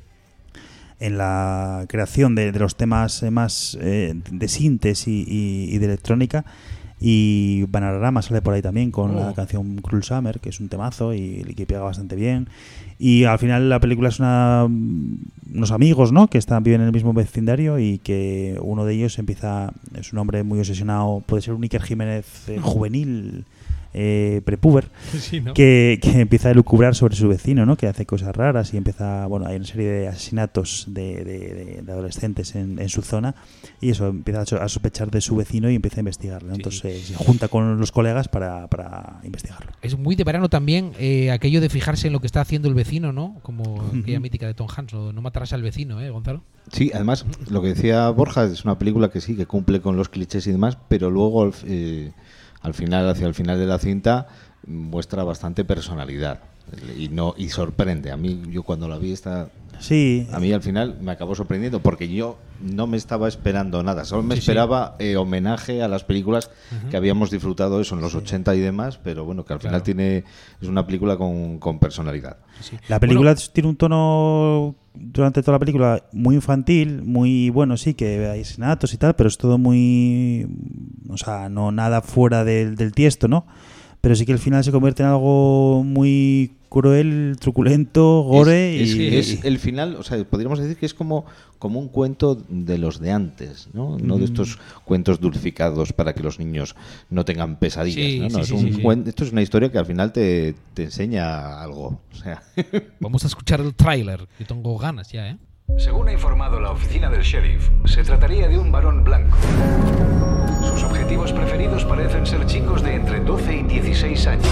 en la creación de, de los temas eh, más eh, de sintes y, y, y de electrónica, y Bananarama sale por ahí también con Oh. la canción Cruel Summer, que es un temazo y, y que pega bastante bien, y al final la película es una, unos amigos, ¿no? Que están viven en el mismo vecindario y que uno de ellos empieza, es un hombre muy obsesionado, puede ser un Iker Jiménez eh, juvenil, eh, prepuber, Sí, ¿no? que, que empieza a elucubrar sobre su vecino, ¿no? Que hace cosas raras y empieza, bueno, hay una serie de asesinatos de, de, de, de adolescentes en, en su zona, y eso, empieza a so- a sospechar de su vecino y empieza a investigarlo, ¿no? Sí. Entonces se junta con los colegas para, para investigarlo. Es muy de verano también eh, aquello de fijarse en lo que está haciendo el vecino, ¿no? Como aquella mítica de Tom Hanks, o no matarás al vecino, ¿eh, Gonzalo? Sí, además, lo que decía Borja es una película que sí, que cumple con los clichés y demás, pero luego eh, al final, hacia el final de la cinta, muestra bastante personalidad y no y sorprende. A mí, yo cuando la vi esta, Sí, a mí al final me acabó sorprendiendo porque yo no me estaba esperando nada, solo me Sí, sí. esperaba eh, homenaje a las películas Ujú. que habíamos disfrutado eso en los ochenta y demás, pero bueno, que al final Claro. tiene es una película con, con personalidad. Sí. la película Bueno, tiene un tono durante toda la película muy infantil, muy bueno, sí, que hay asesinatos y tal, pero es todo muy, o sea, no nada fuera del, del tiesto, ¿no? Pero sí que al final se convierte en algo muy cruel, truculento, gore es, y es- es el final, o sea, podríamos decir que es como, como un cuento de los de antes, ¿no? No de estos cuentos dulcificados para que los niños no tengan pesadillas, Sí, ¿no? No, sí, es sí, un sí, sí. cuen- esto es una historia que al final te, te enseña algo, o sea, vamos a escuchar el tráiler, que tengo ganas ya, ¿eh? Según ha informado la oficina del sheriff, se trataría de un varón blanco. Sus objetivos preferidos parecen ser chicos de entre doce y dieciséis años.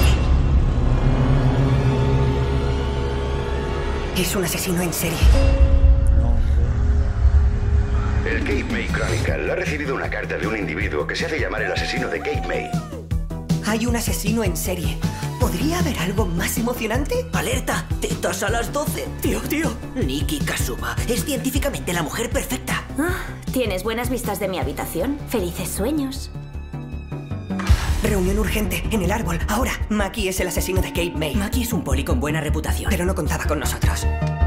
Es un asesino en serie. El Cape May Chronicle ha recibido una carta de un individuo que se hace llamar el asesino de Cape May. Hay un asesino en serie. ¿Podría haber algo más emocionante? ¡Alerta! ¡Tetas a las doce! Tío, tío. Nikki Kazuma es científicamente la mujer perfecta. Ah, ¿tienes buenas vistas de mi habitación? Felices sueños. Reunión urgente, en el árbol. Ahora, Maki es el asesino de Cape May. Maki es un poli con buena reputación. Pero no contaba con nosotros.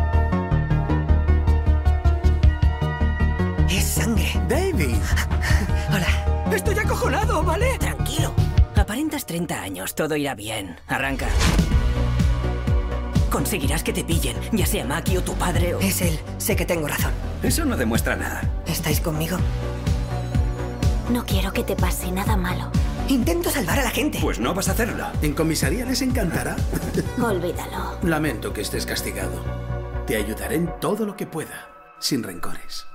Es sangre. David. Hola. Estoy acojonado, ¿vale? Tranquilo. Aparentas treinta años, todo irá bien. Arranca. Conseguirás que te pillen, ya sea Maki o tu padre o... Es él. Sé que tengo razón. Eso no demuestra nada. ¿Estáis conmigo? No quiero que te pase nada malo. Intento salvar a la gente. Pues no vas a hacerlo. En comisaría les encantará. Olvídalo. Lamento que estés castigado. Te ayudaré en todo lo que pueda, sin rencores.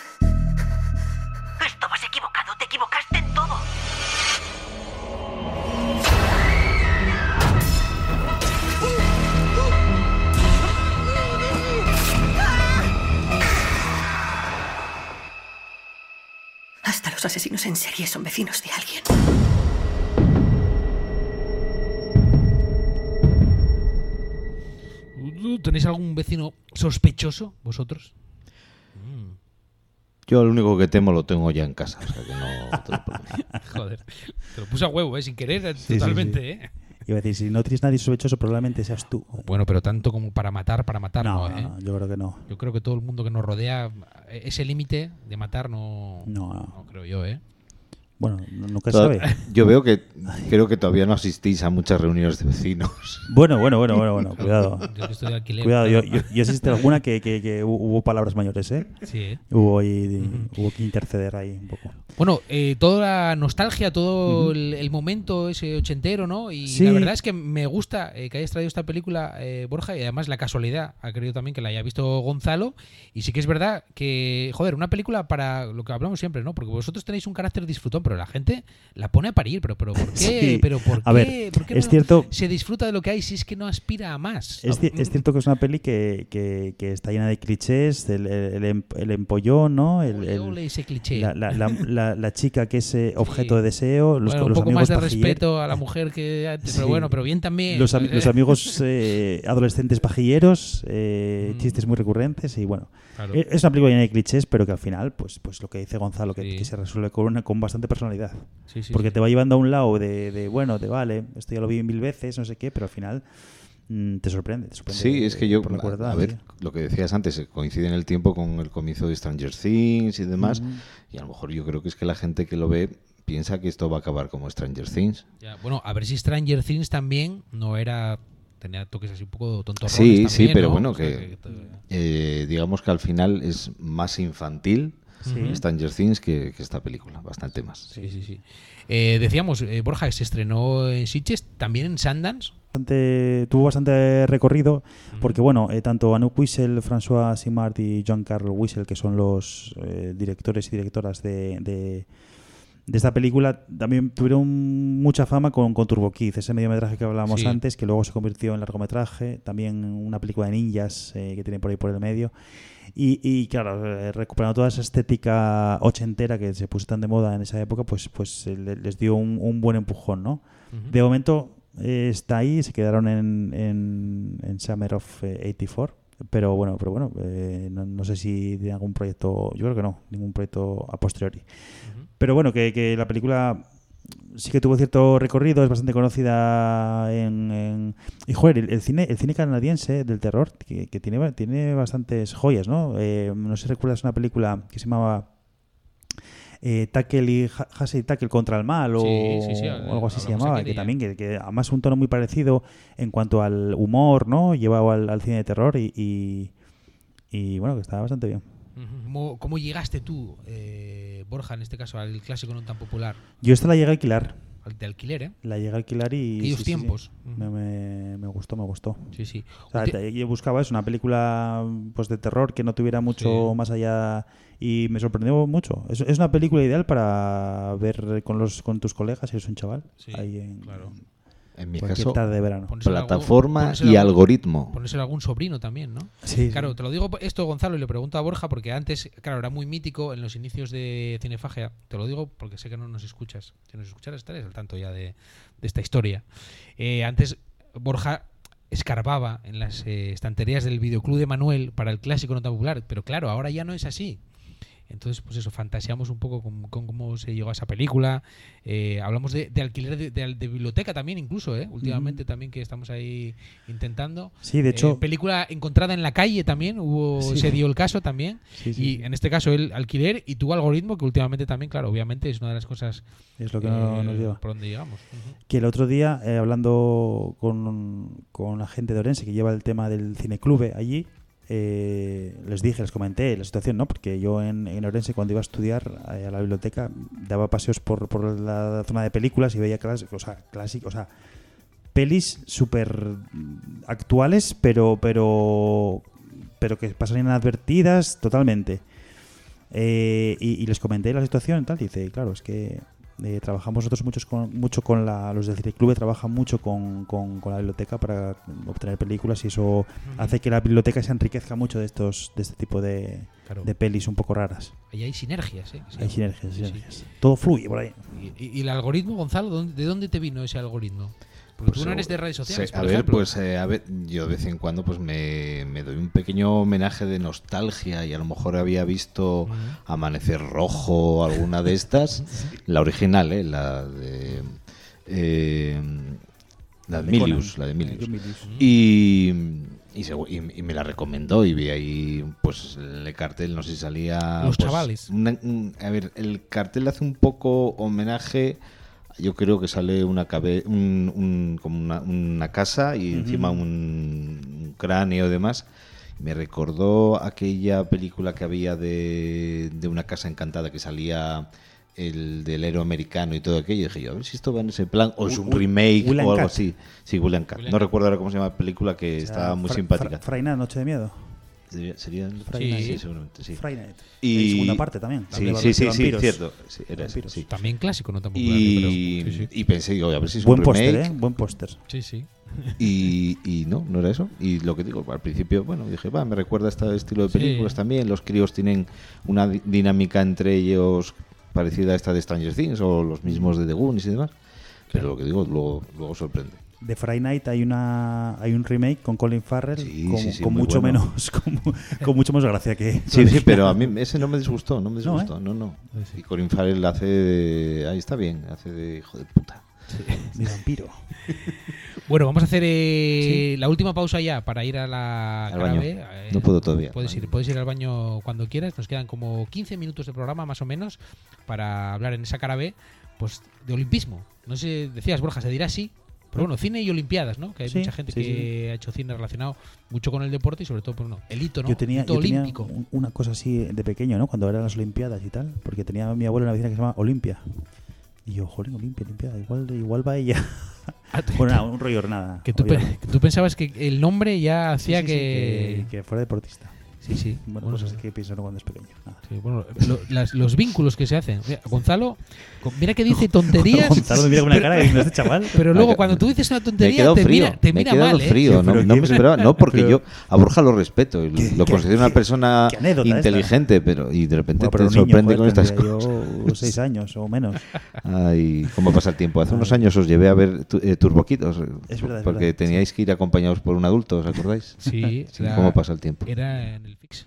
Estabas equivocado. Te equivocaste en todo. Hasta los asesinos en serie son vecinos de alguien. ¿Tenéis algún vecino sospechoso, vosotros? yo lo único que temo lo tengo ya en casa, o sea que no tengo problema. Joder, te lo puse a huevo, ¿eh? Sin querer, Sí, totalmente, sí, sí. ¿eh? Iba a decir, si no tienes nadie sospechoso, probablemente seas tú. Bueno, pero tanto como para matar, para matar no, No, ¿eh? no, yo creo que no. Yo creo que todo el mundo que nos rodea, ese límite de matar no, No, no. no creo yo, ¿eh? Bueno, no- nunca se Toda- sabe. Yo veo que creo que todavía no asistís a muchas reuniones de vecinos. Bueno, bueno, bueno, bueno, bueno, cuidado. Yo que estoy de alquiler. Cuidado, yo, yo, yo asistí a alguna que, que, que hu- hubo palabras mayores, ¿eh? Sí, ¿eh? Hubo, ahí, hubo que interceder ahí un poco. Bueno, eh, toda la nostalgia, todo Ujú. el, el momento ese ochentero, ¿no? Y Sí. la verdad es que me gusta eh, que hayas traído esta película, eh, Borja, y además la casualidad ha querido también que la haya visto Gonzalo. Y sí que es verdad que, joder, una película para lo que hablamos siempre, ¿no? Porque vosotros tenéis un carácter disfrutón, pero pero la gente la pone a parir. ¿Pero, pero por qué? Sí. ¿Pero por a qué? ver, ¿Por qué es no cierto, se disfruta de lo que hay si es que no aspira a más? Es, es cierto que es una peli que, que, que está llena de clichés, el, el, el, el empollón, ¿no? El, ole, el, ole ese cliché. La, la, la, la, la chica que es eh, objeto sí. de deseo, los, bueno, un los poco amigos más de pajiller. respeto a la mujer que antes, Sí. pero bueno, pero bien también. Los, am- los amigos eh, adolescentes pajilleros, eh, mm. chistes muy recurrentes y bueno. Claro. Es una película llena de clichés, pero que al final, pues, pues lo que dice Gonzalo, que, sí. que se resuelve con, una, con bastante personalidad. Sí, sí, Porque sí. te va llevando a un lado de, de, bueno, de vale, esto ya lo vi mil veces, no sé qué, pero al final mmm, te sorprende. Te sorprende sí, es que yo, por la cuerda, a ver, ¿sí? Lo que decías antes, coincide en el tiempo con el comienzo de Stranger Things y demás, mm. y a lo mejor yo creo que es que la gente que lo ve piensa que esto va a acabar como Stranger Things. Ya, bueno, a ver si Stranger Things también no era... Tenía toques así un poco tontorrones Sí, también, sí, pero ¿no? bueno, o sea, que, que, que eh, digamos que al final es más infantil sí. Stranger Things que, que esta película, bastante más. Sí, sí, sí. Eh, decíamos, eh, Borja, se estrenó en Sitges, también en Sundance. Bastante, tuvo bastante recorrido porque, bueno, eh, tanto Anouk Wiesel, François Simard y Jean-Carl Wiesel, que son los eh, directores y directoras de... de de esta película también tuvieron mucha fama con, con Turbo Kid, ese mediometraje que hablábamos sí. antes, que luego se convirtió en largometraje, también una película de ninjas eh, que tiene por ahí por el medio. Y, y claro, eh, recuperando toda esa estética ochentera que se puso tan de moda en esa época, pues, pues eh, les dio un, un buen empujón, ¿no? Uh-huh. De momento eh, está ahí, se quedaron en, en, en Summer of eh, ochenta y cuatro. Pero bueno, pero bueno eh, no, no sé si tiene algún proyecto, yo creo que no, ningún proyecto a posteriori. Uh-huh. Pero bueno, que, que la película sí que tuvo cierto recorrido, es bastante conocida en... en y joder, el, el cine el cine canadiense del terror, que, que tiene, tiene bastantes joyas, ¿no? Eh, no sé si recuerdas una película que se llamaba... Eh, Tackle y Hasey Tackle contra el mal o, sí, sí, sí, o algo así se llamaba, que también que, que además un tono muy parecido en cuanto al humor, ¿no? Llevado al, al cine de terror y, y, y bueno, que estaba bastante bien. ¿Cómo, cómo llegaste tú, eh, Borja, en este caso, al clásico no tan popular? Yo esta la llegué a alquilar. De alquiler, ¿eh? La llegué a alquilar y... Aquellos sí, tiempos. Sí, sí. Me, me, me gustó, me gustó. Sí, sí. O sea, te, yo buscaba es una película pues de terror que no tuviera mucho sí. más allá y me sorprendió mucho. Es, es una película ideal para ver con los con tus colegas si eres un chaval. Sí, ahí en, claro. En mi caso, tarde de verano. plataforma algún, y algún, algoritmo. Ponérselo a algún sobrino también, ¿no? Sí. Claro, te lo digo esto, Gonzalo, y le pregunto a Borja, porque antes, claro, era muy mítico en los inicios de Cinefagia. Te lo digo porque sé que no nos escuchas. Si nos escucharas, estarías al tanto ya de, de esta historia. Eh, antes, Borja escarbaba en las eh, estanterías del videoclub de Manuel para el clásico no tan popular, pero claro, ahora ya no es así. Entonces, pues eso, fantaseamos un poco con, con cómo se llegó a esa película. Eh, hablamos de, de alquiler de, de, de biblioteca también, incluso, ¿eh? Últimamente mm. también que estamos ahí intentando. Sí, de hecho. Eh, película encontrada en la calle también, hubo sí. se dio el caso también. Sí, sí, y sí. en este caso el alquiler y tu algoritmo, que últimamente también, claro, obviamente es una de las cosas. Es lo que eh, no, nos lleva. Por donde llegamos. Uh-huh. Que el otro día, eh, hablando con, con la gente de Orense que lleva el tema del cineclube allí. Eh, les dije, les comenté la situación, ¿no? Porque yo en, en Orense, cuando iba a estudiar eh, a la biblioteca, daba paseos por, por la zona de películas y veía clásicos, o sea, clásicos, o sea, pelis súper actuales, pero, pero, pero que pasan inadvertidas totalmente. Eh, y, y les comenté la situación y tal, y dice, claro, es que Eh, trabajamos nosotros muchos con, mucho con la, los del Cineclube trabajan mucho con, con, con la biblioteca para obtener películas y eso uh-huh. hace que la biblioteca se enriquezca mucho de estos de este tipo de, claro. de pelis un poco raras. Ahí hay sinergias, ¿eh? Hay sinergias, sinergias. Sí. Todo fluye por ahí. ¿Y, y, y el algoritmo, Gonzalo? ¿De dónde te vino ese algoritmo? Porque pues tú no eres de redes sociales, sí, por a ver, ejemplo. pues eh, a ver, yo de vez en cuando pues me, me doy un pequeño homenaje de nostalgia y a lo mejor había visto uh-huh. Amanecer Rojo o alguna de estas, sí. la original, eh, la de eh, la de Milius, la de Milius. Uh-huh. Y, y, se, y, y me la recomendó y vi ahí pues el cartel, no sé si salía los pues, chavales. Una, un, a ver, el cartel hace un poco homenaje. Yo creo que sale una cabe- un, un, como una, una casa y uh-huh. encima un, un cráneo y demás. Me recordó aquella película que había de, de una casa encantada que salía el del héroe americano y todo aquello. Y dije yo, a ver si esto va en ese plan o es un remake Will o algo Cat. así. Sí, Will and Cat. No recuerdo ahora cómo se llama la película que o sea, estaba muy fra- simpática. Fra- Fraina, Noche de Miedo. Sería, sería el Friday Night, sí, seguramente, sí. Friday Night. Y Hay segunda parte también. Sí, de, sí, de sí, sí, vampiros. cierto. Sí, era ese, sí. También clásico, no tan popular. Y, pero, sí, sí. y pensé, digo, a ver si es Buen un póster, remake. ¿eh? Buen póster. Sí, sí. Y, y no, no era eso. Y lo que digo, al principio, bueno, dije, va, me recuerda a este estilo de películas Sí. también. Los críos tienen una di- dinámica entre ellos parecida a esta de Stranger Things o los mismos de The Goonies y demás. Pero lo que digo, luego, luego sorprende. De Friday Night hay una hay un remake con Colin Farrell Sí, con, sí, sí, con muy mucho bueno. menos con, mu- con mucho más gracia que Sí, sí, pero a mí ese no me disgustó, no me No, disgustó, ¿eh? no, no. Y Colin Farrell hace de... Ahí está bien, hace de hijo de puta. de vampiro. Bueno, vamos a hacer eh, la última pausa ya para ir a la Al cara baño. B. Eh, No puedo todavía. Puedes ir, puedes ir al baño cuando quieras. Nos quedan como quince minutos de programa más o menos para hablar en esa cara B, pues de olimpismo. No sé, decías, Borja, se dirá así. Pero bueno, cine y olimpiadas, ¿no? Que hay Sí, mucha gente sí, que sí. ha hecho cine relacionado mucho con el deporte y sobre todo, pues no, el hito, ¿no? Yo tenía, hito yo tenía olímpico. un- una cosa así de pequeño, ¿no? Cuando eran las Olimpiadas y tal, porque tenía a mi abuela una vecina que se llama Olimpia. Y yo, jolín, Olimpia, Olimpiada, igual, igual va ella. Bueno, nada, un rollo nada. Que tú, pe- que tú pensabas que el nombre ya Sí, hacía sí, sí, que... que... que fuera deportista. Sí, sí. Bueno, Bueno, cosas que pienso uno cuando es pequeño. Nada. Sí, bueno, lo- las- los vínculos que se hacen. Mira, Gonzalo, con- mira que dice tonterías. Gonzalo me mira con una cara de este chaval. Pero luego Me ha- cuando tú dices una Me he tontería quedado te frío, mira, te me he mira quedado mal, ¿eh? frío, Sí, no, pero no qué- me esperaba, no, porque pero- yo a Borja lo respeto, y qué- lo qué- considero una qué- persona qué anécdota inteligente, pero y de repente Bueno, pero te un niño, sorprende joder, con estas tendría cosas. yo seis años o menos. Ay, cómo pasa el tiempo. Hace unos años os llevé a ver tu- eh, Turboquitos, Es verdad, es porque verdad, teníais que ir acompañados por un adulto, ¿os acordáis? Sí, Sí, era- cómo pasa el tiempo. Era en el Fix.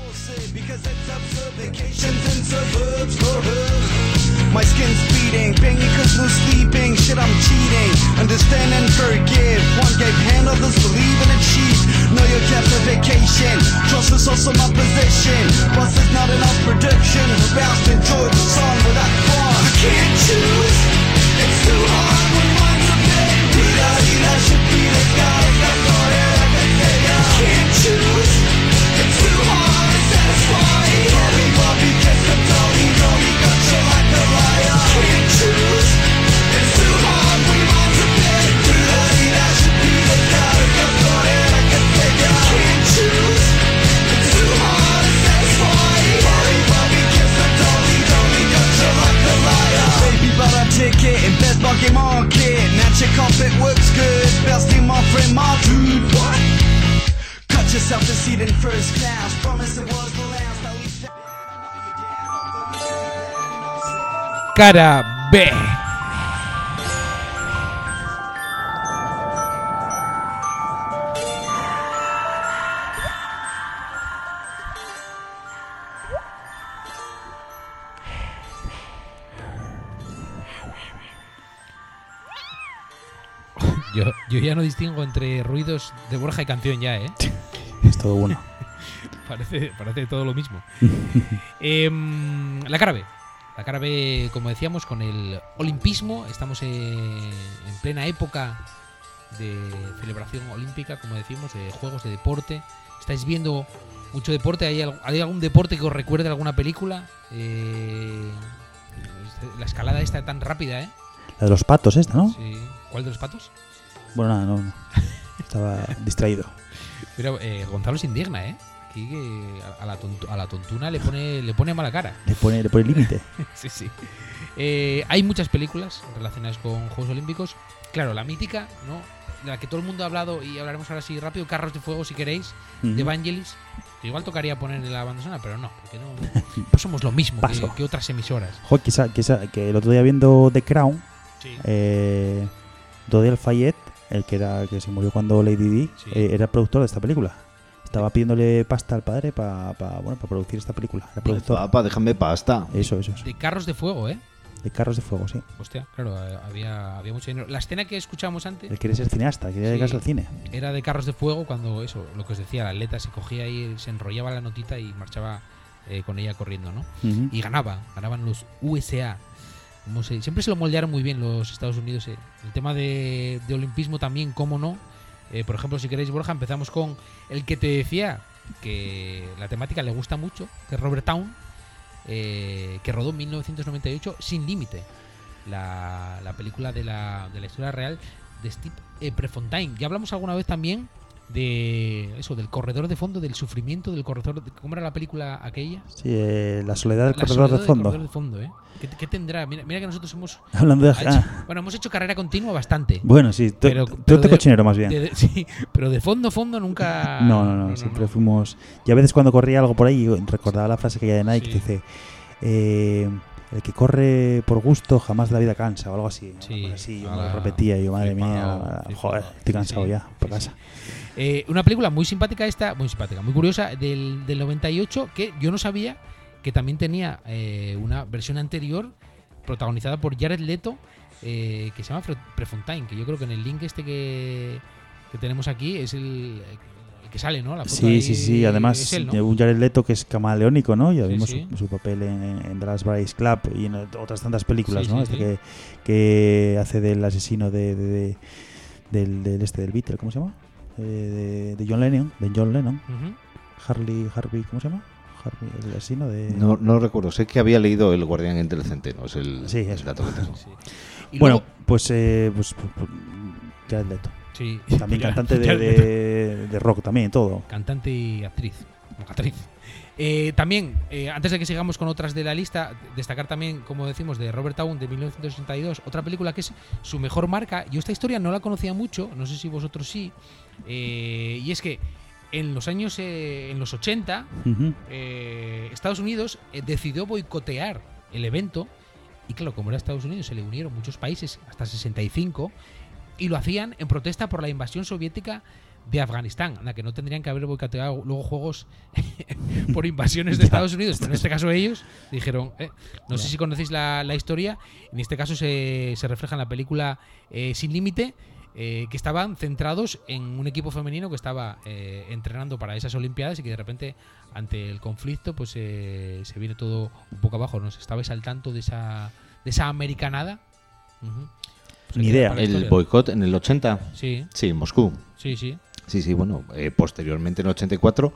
My skin's beating, banging cause no sleeping, shit I'm cheating, understand and forgive, one gave hand, others believe and achieve, know you're kept a vacation, trust is also my position, bus is not enough production, about to enjoy the song without fun, I can't choose, it's too hard when mine's a bit, vida, vida should be the sky, got thought it, I can say I can't choose, it's too hard to satisfy, Bobby, Bobby, kiss the dolly, dolly, got you like a liar, can't choose, it's too hard when mine's a bit, vida, vida should be the sky, got thought it, I can say I can't choose, it's too hard to satisfy, Bobby, Bobby, kiss the dolly, dolly, got you like a liar, baby, bought a ticket in Best Bucky Market, now check off it works good, best in my friend, my dude, what? Cut yourself a seat in first class, promise it was the last, at least. Cara B. Yo, yo ya no distingo entre ruidos de Borja y canción ya, ¿eh? Es todo bueno. Parece, parece todo lo mismo. Em, la cara B. La cara B, como decíamos, con el olimpismo. Estamos en, en plena época de celebración olímpica, como decimos, de juegos de deporte. ¿Estáis viendo mucho deporte? ¿Hay, al- hay algún deporte que os recuerde alguna película? Eh, la escalada esta tan rápida, ¿eh? La de los patos esta, ¿no? Sí. ¿Cuál de los patos? Bueno, nada, no, no. Estaba distraído. Pero eh, Gonzalo se indigna, ¿eh? Aquí que a, a la tontu- a la tontuna le pone, le pone mala cara. Le pone, le pone límite. Sí, sí. Eh, hay muchas películas relacionadas con Juegos Olímpicos. Claro, la mítica, ¿no? De la que todo el mundo ha hablado y hablaremos ahora sí rápido, Carros de Fuego, si queréis, Ujú. de Vangelis. Que igual tocaría poner la banda sonora, pero no, porque no, no somos lo mismo que, Paso. que otras emisoras. Joder, quizá, quizá, que el otro día viendo The Crown, Sí. eh, Dodi Al-Fayed, el que era que se murió cuando Lady Di, Sí. eh, era el productor de esta película. Estaba pidiéndole pasta al padre para pa, bueno, para producir esta película. Era productor. Papá, déjame pasta. Eso, eso, eso. De Carros de Fuego, ¿eh? De Carros de Fuego, sí. Hostia, claro, eh, había, había mucho dinero. La escena que escuchábamos antes Él quería ser cineasta, quería Sí. dedicarse al cine. era de Carros de Fuego cuando eso, lo que os decía, el atleta se cogía ahí, se enrollaba la notita y marchaba eh, con ella corriendo, ¿no? Ujú. Y ganaba, ganaban los U S A. Como se- siempre se lo moldearon muy bien los Estados Unidos. eh. El tema de, de olimpismo también, cómo no. Eh, por ejemplo, si queréis, Borja, empezamos con el que te decía que la temática le gusta mucho, que es Robert Town, eh, que rodó en mil novecientos noventa y ocho Sin Límite, la, la película de la, de la historia real de Steve eh, Prefontaine. Ya hablamos alguna vez también de eso, del corredor de fondo, del sufrimiento del corredor de, ¿cómo era la película aquella? Sí, eh, la soledad del la corredor soledad de fondo. Del corredor de fondo, ¿eh? ¿Qué, qué tendrá? Mira, mira que nosotros hemos hablando de hecho, ah. bueno, hemos hecho carrera continua bastante. Bueno, sí, tú, pero, tú pero te de, cochinero más bien. De, de, sí, pero de fondo fondo nunca. No, no, no, no siempre no. fuimos. Y a veces cuando corría algo por ahí recordaba la frase que hay de Nike sí. que dice. Eh, el que corre por gusto jamás la vida cansa o algo así. Sí, así yo me lo repetía y yo, madre flipado, mía, flipado, joder, estoy cansado sí, ya, por sí, casa. Sí. Eh, una película muy simpática esta, muy simpática, muy curiosa, del, del noventa y ocho, que yo no sabía que también tenía eh, una versión anterior protagonizada por Jared Leto, eh, que se llama Prefontaine, que yo creo que en el link este que, que tenemos aquí es el... que sale, ¿no? La foto sí, sí, sí. Además, él, ¿no? un Jared Leto que es camaleónico, ¿no? Ya sí, vimos sí. Su, su papel en, en Dallas Buyers Club y en otras tantas películas, sí, ¿no? Sí, este sí. que, que hace del asesino de, de, de del, del este del Beatle, ¿cómo se llama? Eh, de, de John Lennon, de John Lennon. Uh-huh. Harley, Harvey, ¿cómo se llama? Harvey, el asesino de. No, no recuerdo. Sé que había leído El Guardián entre el Centeno. Es el, sí, el dato que tengo. Sí. Bueno, luego, pues, eh, pues, pues, pues Jared Leto. Sí. También cantante de, de, de rock, también, todo. Cantante y actriz. actriz. Eh, también, eh, antes de que sigamos con otras de la lista, destacar también, como decimos, de Robert Towne de mil novecientos sesenta y dos, otra película que es su mejor marca. Yo esta historia no la conocía mucho, no sé si vosotros sí. Eh, y es que en los años, eh, en los ochenta, uh-huh. eh, Estados Unidos eh, decidió boicotear el evento. Y claro, como era Estados Unidos, se le unieron muchos países, hasta sesenta y cinco. Y lo hacían en protesta por la invasión soviética de Afganistán. Anda, que no tendrían que haber boicoteado luego juegos por invasiones de Estados Unidos. Pero en este caso ellos dijeron, eh, no sé si conocéis la, la historia, en este caso se, se refleja en la película eh, Sin Límite, eh, que estaban centrados en un equipo femenino que estaba eh, entrenando para esas Olimpiadas y que de repente, ante el conflicto, pues eh, se viene todo un poco abajo. ¿No? ¿Estabais al tanto de esa, de esa americanada? Uh-huh. Ni idea. ¿El boicot en el ochenta? Sí. Sí, en Moscú. Sí, sí. Sí, sí, bueno, eh, posteriormente en el ochenta y cuatro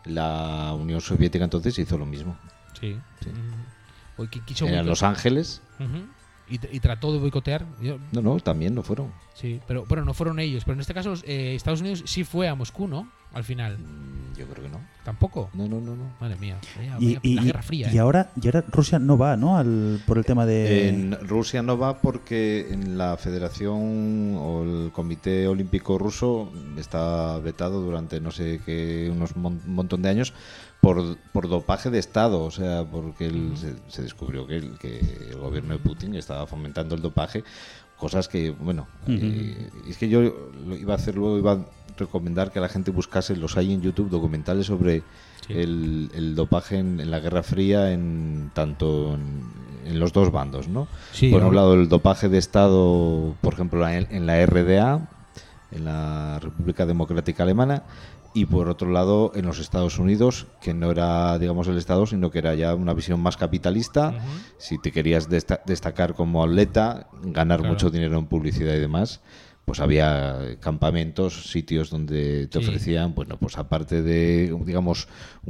la Unión Soviética entonces hizo lo mismo. Sí. sí. Uh-huh. Hoy, quiso en Los Ángeles. Uh-huh. Y, y trató de boicotear. Yo, no, no, también lo fueron. Sí, pero bueno, no fueron ellos. Pero en este caso eh, Estados Unidos sí fue a Moscú, ¿no? Al final. Yo creo que no. ¿Tampoco? No, no, no. no. Madre mía. Vaya, y, vaya, y, la Guerra Fría. Y, ¿eh? ahora, y ahora Rusia no va, ¿no? Al, por el tema de... En Rusia no va porque en la Federación o el Comité Olímpico Ruso está vetado durante no sé qué, unos mon- montón de años por, por dopaje de Estado. O sea, porque el, se, se descubrió que el, que el gobierno de Putin estaba fomentando el dopaje. Cosas que, bueno, uh-huh. eh, es que yo lo iba a hacer luego, iba a recomendar que la gente buscase, los hay en YouTube, documentales sobre sí. el, el dopaje en, en la Guerra Fría, en tanto en, en los dos bandos, ¿no? Sí, por ¿no? un lado, el dopaje de Estado, por ejemplo, en, en la R D A, en la República Democrática Alemana, y por otro lado en los Estados Unidos, que no era, digamos, el Estado, sino que era ya una visión más capitalista. Uh-huh. Si te querías desta- destacar como atleta, ganar claro. mucho dinero en publicidad y demás, pues había campamentos, sitios donde te sí. ofrecían, bueno, pues aparte de, digamos,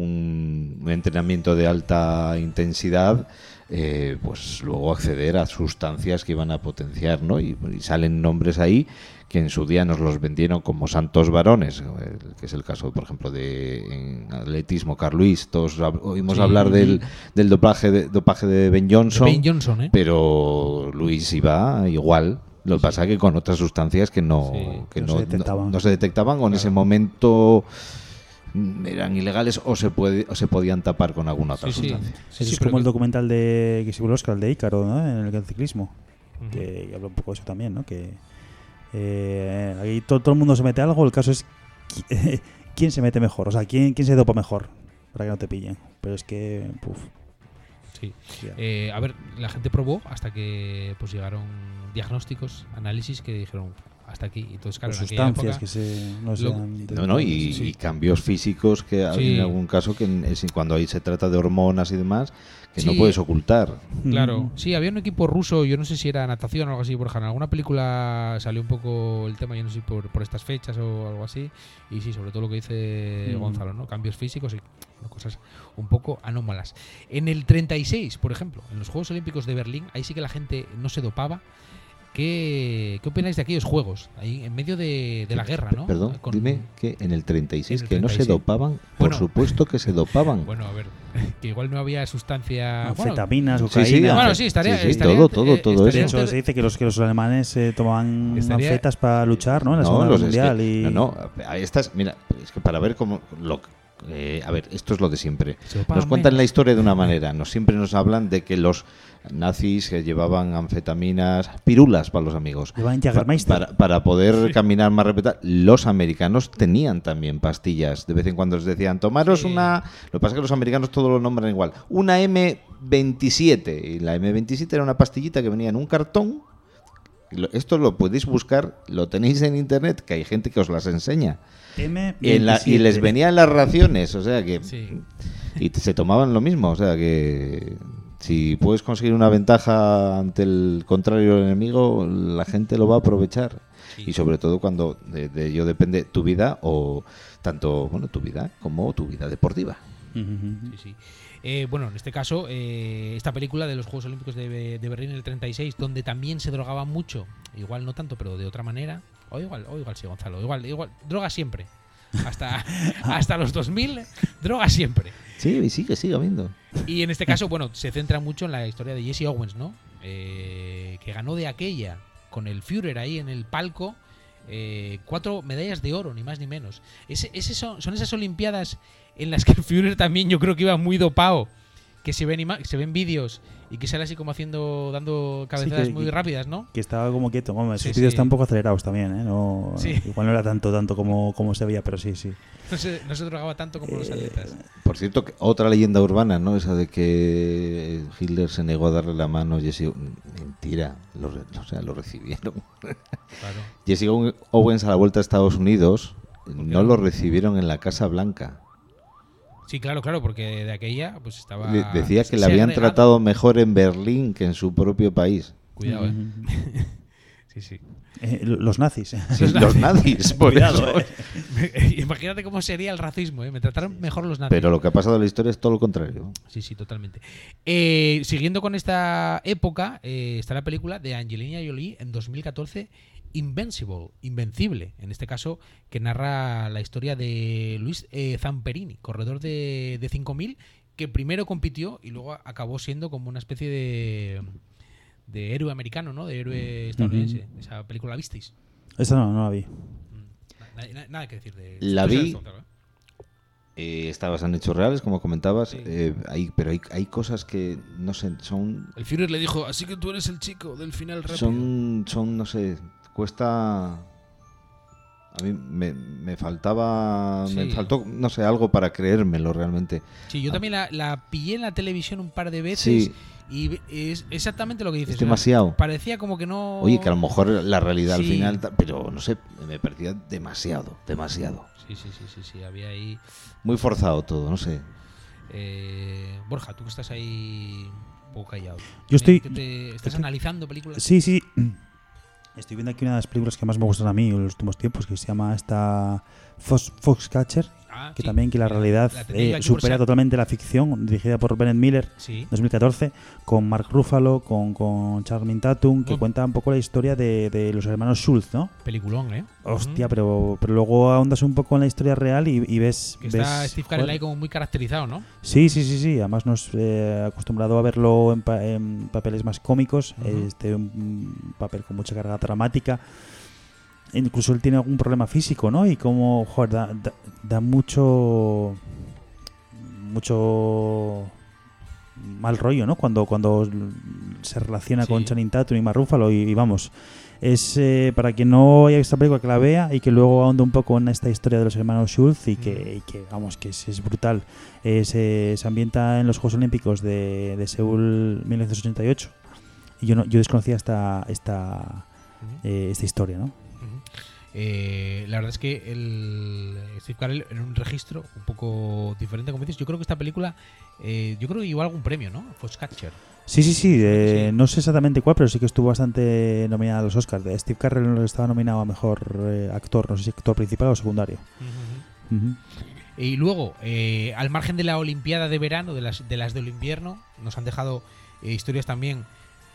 un, un entrenamiento de alta intensidad, eh, pues luego acceder a sustancias que iban a potenciar, ¿no? Y, y salen nombres ahí que en su día nos los vendieron como santos varones, que es el caso, por ejemplo, de en atletismo, Carl Lewis. Todos oímos sí. hablar del, del dopaje, de, dopaje de Ben Johnson, de Ben Johnson ¿eh? Pero Luis iba igual. Lo que sí. pasa es que con otras sustancias que no, sí. que no, no, se detectaban. no, no se detectaban o en claro. ese momento eran ilegales o se puede o se podían tapar con alguna otra sí, sustancia. Sí. Sí, eso sí, es como que... el documental de que se el Oscar, el de Ícaro, ¿no? En el ciclismo, uh-huh. que habla un poco de eso también, ¿no? Que eh, ahí todo, todo el mundo se mete algo, el caso es quién se mete mejor, o sea, quién, quién se dopa mejor para que no te pillen. Pero es que, puf. Sí. Eh, a ver, la gente probó hasta que pues llegaron diagnósticos, análisis que dijeron hasta aquí. Entonces, claro, en sustancias época, que se no, sean no, no y, sí. y cambios físicos que sí. en algún caso que es cuando ahí se trata de hormonas y demás que sí. no puedes ocultar. Claro, mm. sí, había un equipo ruso, yo no sé si era natación o algo así, por ejemplo, en alguna película salió un poco el tema, yo no sé si por, por estas fechas o algo así, y sí, sobre todo lo que dice mm. Gonzalo, ¿no? Cambios físicos y cosas un poco anómalas. En el treinta y seis, por ejemplo, en los Juegos Olímpicos de Berlín, ahí sí que la gente no se dopaba. ¿qué, ¿qué opináis de aquellos juegos? Ahí en medio de, de la guerra, ¿no? Perdón, Con, dime que en el treinta y seis, en el que no treinta y seis. se dopaban. Bueno, por supuesto que se dopaban. Bueno, a ver, que igual no había sustancia... Anfetaminas, bueno, cocaína. Sí, sí, bueno, sí, estaría... sí, sí, estaría todo, todo, todo De eso. hecho, se dice que los, que los alemanes eh, tomaban Estaría- anfetas para luchar, ¿no? En la No, Segunda los- Guerra es que- Mundial. y... no, no, ahí estás. Mira, es que para ver cómo. Lo, eh, a ver, esto es lo de siempre. Se dopaban Nos cuentan menos. la historia de una manera. Nos siempre nos hablan de que los nazis que llevaban anfetaminas, pirulas para los amigos, Llevaban pa- Jägermeister. para, para poder caminar más rápido. Los americanos tenían también pastillas. De vez en cuando les decían, tomaros Sí. una. Lo que pasa es que los americanos todo lo nombran igual. Una eme veintisiete. Y la eme veintisiete era una pastillita que venía en un cartón. Lo- Esto lo podéis buscar, lo tenéis en internet, que hay gente que os las enseña. eme En la- y les venían las raciones, o sea que. Sí. Y te- se tomaban lo mismo, o sea que. Si puedes conseguir una ventaja ante el contrario del enemigo, la gente lo va a aprovechar. Sí. Y sobre todo cuando de, de ello depende tu vida, o tanto bueno tu vida como tu vida deportiva. Sí, sí. Eh, bueno, en este caso, eh, esta película de los Juegos Olímpicos de, de Berlín en el treinta y seis, donde también se drogaba mucho, igual no tanto, pero de otra manera, o igual, o igual sí, Gonzalo, igual, igual, droga siempre. Hasta, hasta los dos mil, droga siempre. Sí, y sigue, sigue habiendo. Y en este caso, bueno, se centra mucho en la historia de Jesse Owens, ¿no? Eh, que ganó de aquella, con el Führer ahí en el palco, eh, cuatro medallas de oro, ni más ni menos. Ese, ese son, son esas Olimpiadas en las que el Führer también yo creo que iba muy dopado, que se ven, ima- se ven vídeos y que sale así como haciendo, dando cabezadas que- muy que- rápidas, ¿no? Que estaba como quieto. Hombre, Sí, sus vídeos sí. están un poco acelerados también, ¿eh? No, Sí. Igual no era tanto tanto como, como se veía, pero sí, sí. No se, no se drogaba tanto como los atletas. Por cierto, que otra leyenda urbana, ¿no? Esa de que Hitler se negó a darle la mano a Jesse. Mentira, lo, re- o sea, lo recibieron. Claro. Jesse Owens a la vuelta a Estados Unidos no no? lo recibieron en la Casa Blanca. Sí, claro, claro, porque de aquella pues estaba... De- decía que le habían segregado. tratado mejor en Berlín que en su propio país. Cuidado, ¿eh? Sí, sí. Eh, los nazis. ¿eh? Sí, los nazis, por Cuidado, eso. ¿eh? Imagínate cómo sería el racismo, ¿eh? Me trataron mejor los nazis. Pero lo que ha pasado en la historia es todo lo contrario. Sí, sí, totalmente. Eh, siguiendo con esta época, eh, está la película de Angelina Jolie en dos mil catorce, Invincible, Invencible, en este caso, que narra la historia de Luis eh, Zamperini, corredor de, de cinco mil, que primero compitió y luego acabó siendo como una especie de, de héroe americano, ¿no? De héroe estadounidense. Ujú. Esa película la visteis. Esa no, no la vi. Nada, nada- nada que decir de... La tú sabes, vi. Gonzalo, ¿eh? Eh, está basada en hechos reales, como comentabas, Sí. eh, hay, pero hay, hay cosas que, no sé, son El Führer le dijo, así que tú eres el chico del final rápido. Son, son, no sé, cuesta... A mí me, me faltaba, me Sí. faltó, no sé, algo para creérmelo realmente. Sí, yo Ah, también la, la pillé en la televisión un par de veces Sí. y es exactamente lo que dices. Es demasiado. Parecía como que no... Oye, que a lo mejor la realidad al Sí. final, ta- pero no sé, me parecía demasiado, demasiado. Sí, sí, sí, sí, sí, había ahí... Muy forzado todo, no sé. Eh, Borja, tú que estás ahí un poco callado. Yo estoy- ¿Qué te- ¿Estás estoy- analizando películas? Sí, sí. Estoy viendo aquí una de las películas que más me gustan a mí en los últimos tiempos, que se llama esta Fox, Foxcatcher, Ah, que sí. también que la Mira, realidad la tenía yo eh, aquí por supera si- totalmente la ficción, dirigida por Bennett Miller, Sí. dos mil catorce, con Mark Ruffalo, con, con Charmin Tatum, que Oh. cuenta un poco la historia de, de los hermanos Schultz, ¿no? Peliculón, ¿eh? Hostia, Ujú. pero, pero luego ahondas un poco en la historia real y, y ves... Que está ves- Steve joder. Carell ahí como muy caracterizado, ¿no? Sí, sí, sí, sí. Además nos eh, acostumbrado a verlo en, pa- en papeles más cómicos. Ujú. Este un papel con mucha carga dramática. Incluso él tiene algún problema físico, ¿no? Y como, joder, da, da, da mucho mucho mal rollo, ¿no? Cuando cuando se relaciona Sí. con Channing Tatum y Mark Ruffalo y, y vamos. Es eh, para quien no haya visto la película que la vea y que luego ahonde un poco en esta historia de los hermanos Schultz y que, y que vamos, que es, es brutal. Eh, se, se ambienta en los Juegos Olímpicos de, de Seúl mil novecientos ochenta y ocho y yo no, yo desconocía esta esta eh, esta historia, ¿no? Ujú. Eh, la verdad es que el Steve Carell en un registro un poco diferente, como dices. Yo creo que esta película, eh, yo creo que llevó algún premio, ¿no? Foxcatcher. Sí, sí, sí, eh, Sí. no sé exactamente cuál, pero sí que estuvo bastante nominada a los Oscars. De Steve Carell estaba nominado a mejor eh, actor, no sé si actor principal o secundario. Ujú. Y luego, eh, al margen de la Olimpiada de verano, de las de las del invierno, nos han dejado eh, historias también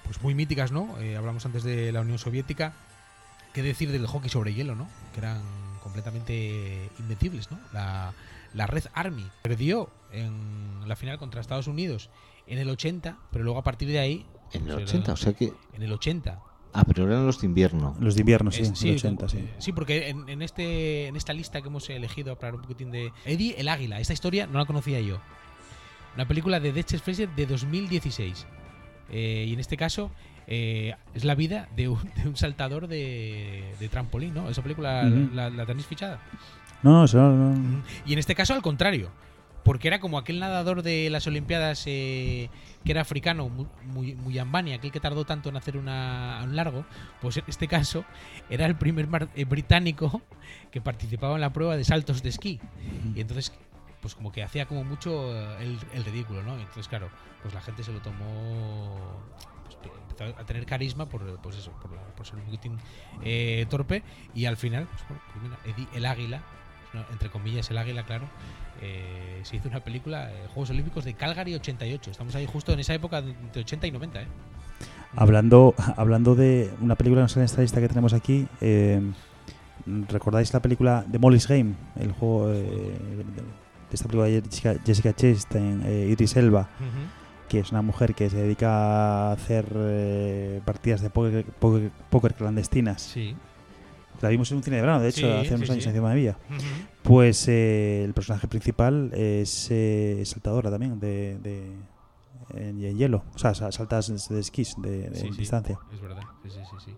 pues muy míticas, ¿no? Eh, hablamos antes de la Unión Soviética. ¿Qué decir del hockey sobre hielo, no? Que eran completamente invencibles, ¿no? La, la Red Army perdió en la final contra Estados Unidos en el ochenta, pero luego a partir de ahí... En el ochenta, o sea que... En el ochenta. Ah, pero eran los de invierno. Los de invierno, sí, Es- en sí, el ochenta, sí. Sí, porque en, en este en esta lista que hemos elegido para un poquitín de... Eddie el Águila, esta historia no la conocía yo. Una película de Dutch Fraser de dos mil dieciséis. Eh, y en este caso eh, es la vida de un, de un saltador de, de trampolín, ¿no? Esa película Ujú. la, la tenéis fichada. No, no, eso no, no. Y en este caso al contrario, porque era como aquel nadador de las Olimpiadas eh, que era africano, Mu- Mu- Muyambani, aquel que tardó tanto en hacer una, un largo, pues en este caso era el primer mar- eh, británico que participaba en la prueba de saltos de esquí. Y entonces, pues como que hacía como mucho eh, el, el ridículo, ¿no? Entonces, claro, pues la gente se lo tomó... Pues, que empezó a tener carisma por, pues eso, por, por ser un poquitín eh, torpe, y al final, pues, bueno, pues mira, Eddie el Águila, no, entre comillas el Águila, claro, eh, se hizo una película, eh, Juegos Olímpicos de Calgary ochenta y ocho. Estamos ahí justo en esa época de entre ochenta y noventa, ¿eh? Hablando, hablando de una película, no sé en esta lista que tenemos aquí, eh, ¿recordáis la película de Molly's Game? El juego eh, de esta película de Jessica, Jessica Chastain, eh, Idris Elba, Ujú. que es una mujer que se dedica a hacer eh, partidas de póker, póker, póker clandestinas. Sí. La vimos en un cine de verano, de hecho, Sí, hace unos sí, años sí. encima de Villa. Ujú. Pues eh, el personaje principal es eh, saltadora también de, de en, en hielo, o sea, sa- saltas de esquís de, de Sí, sí, distancia. es verdad. Sí, sí, sí, sí.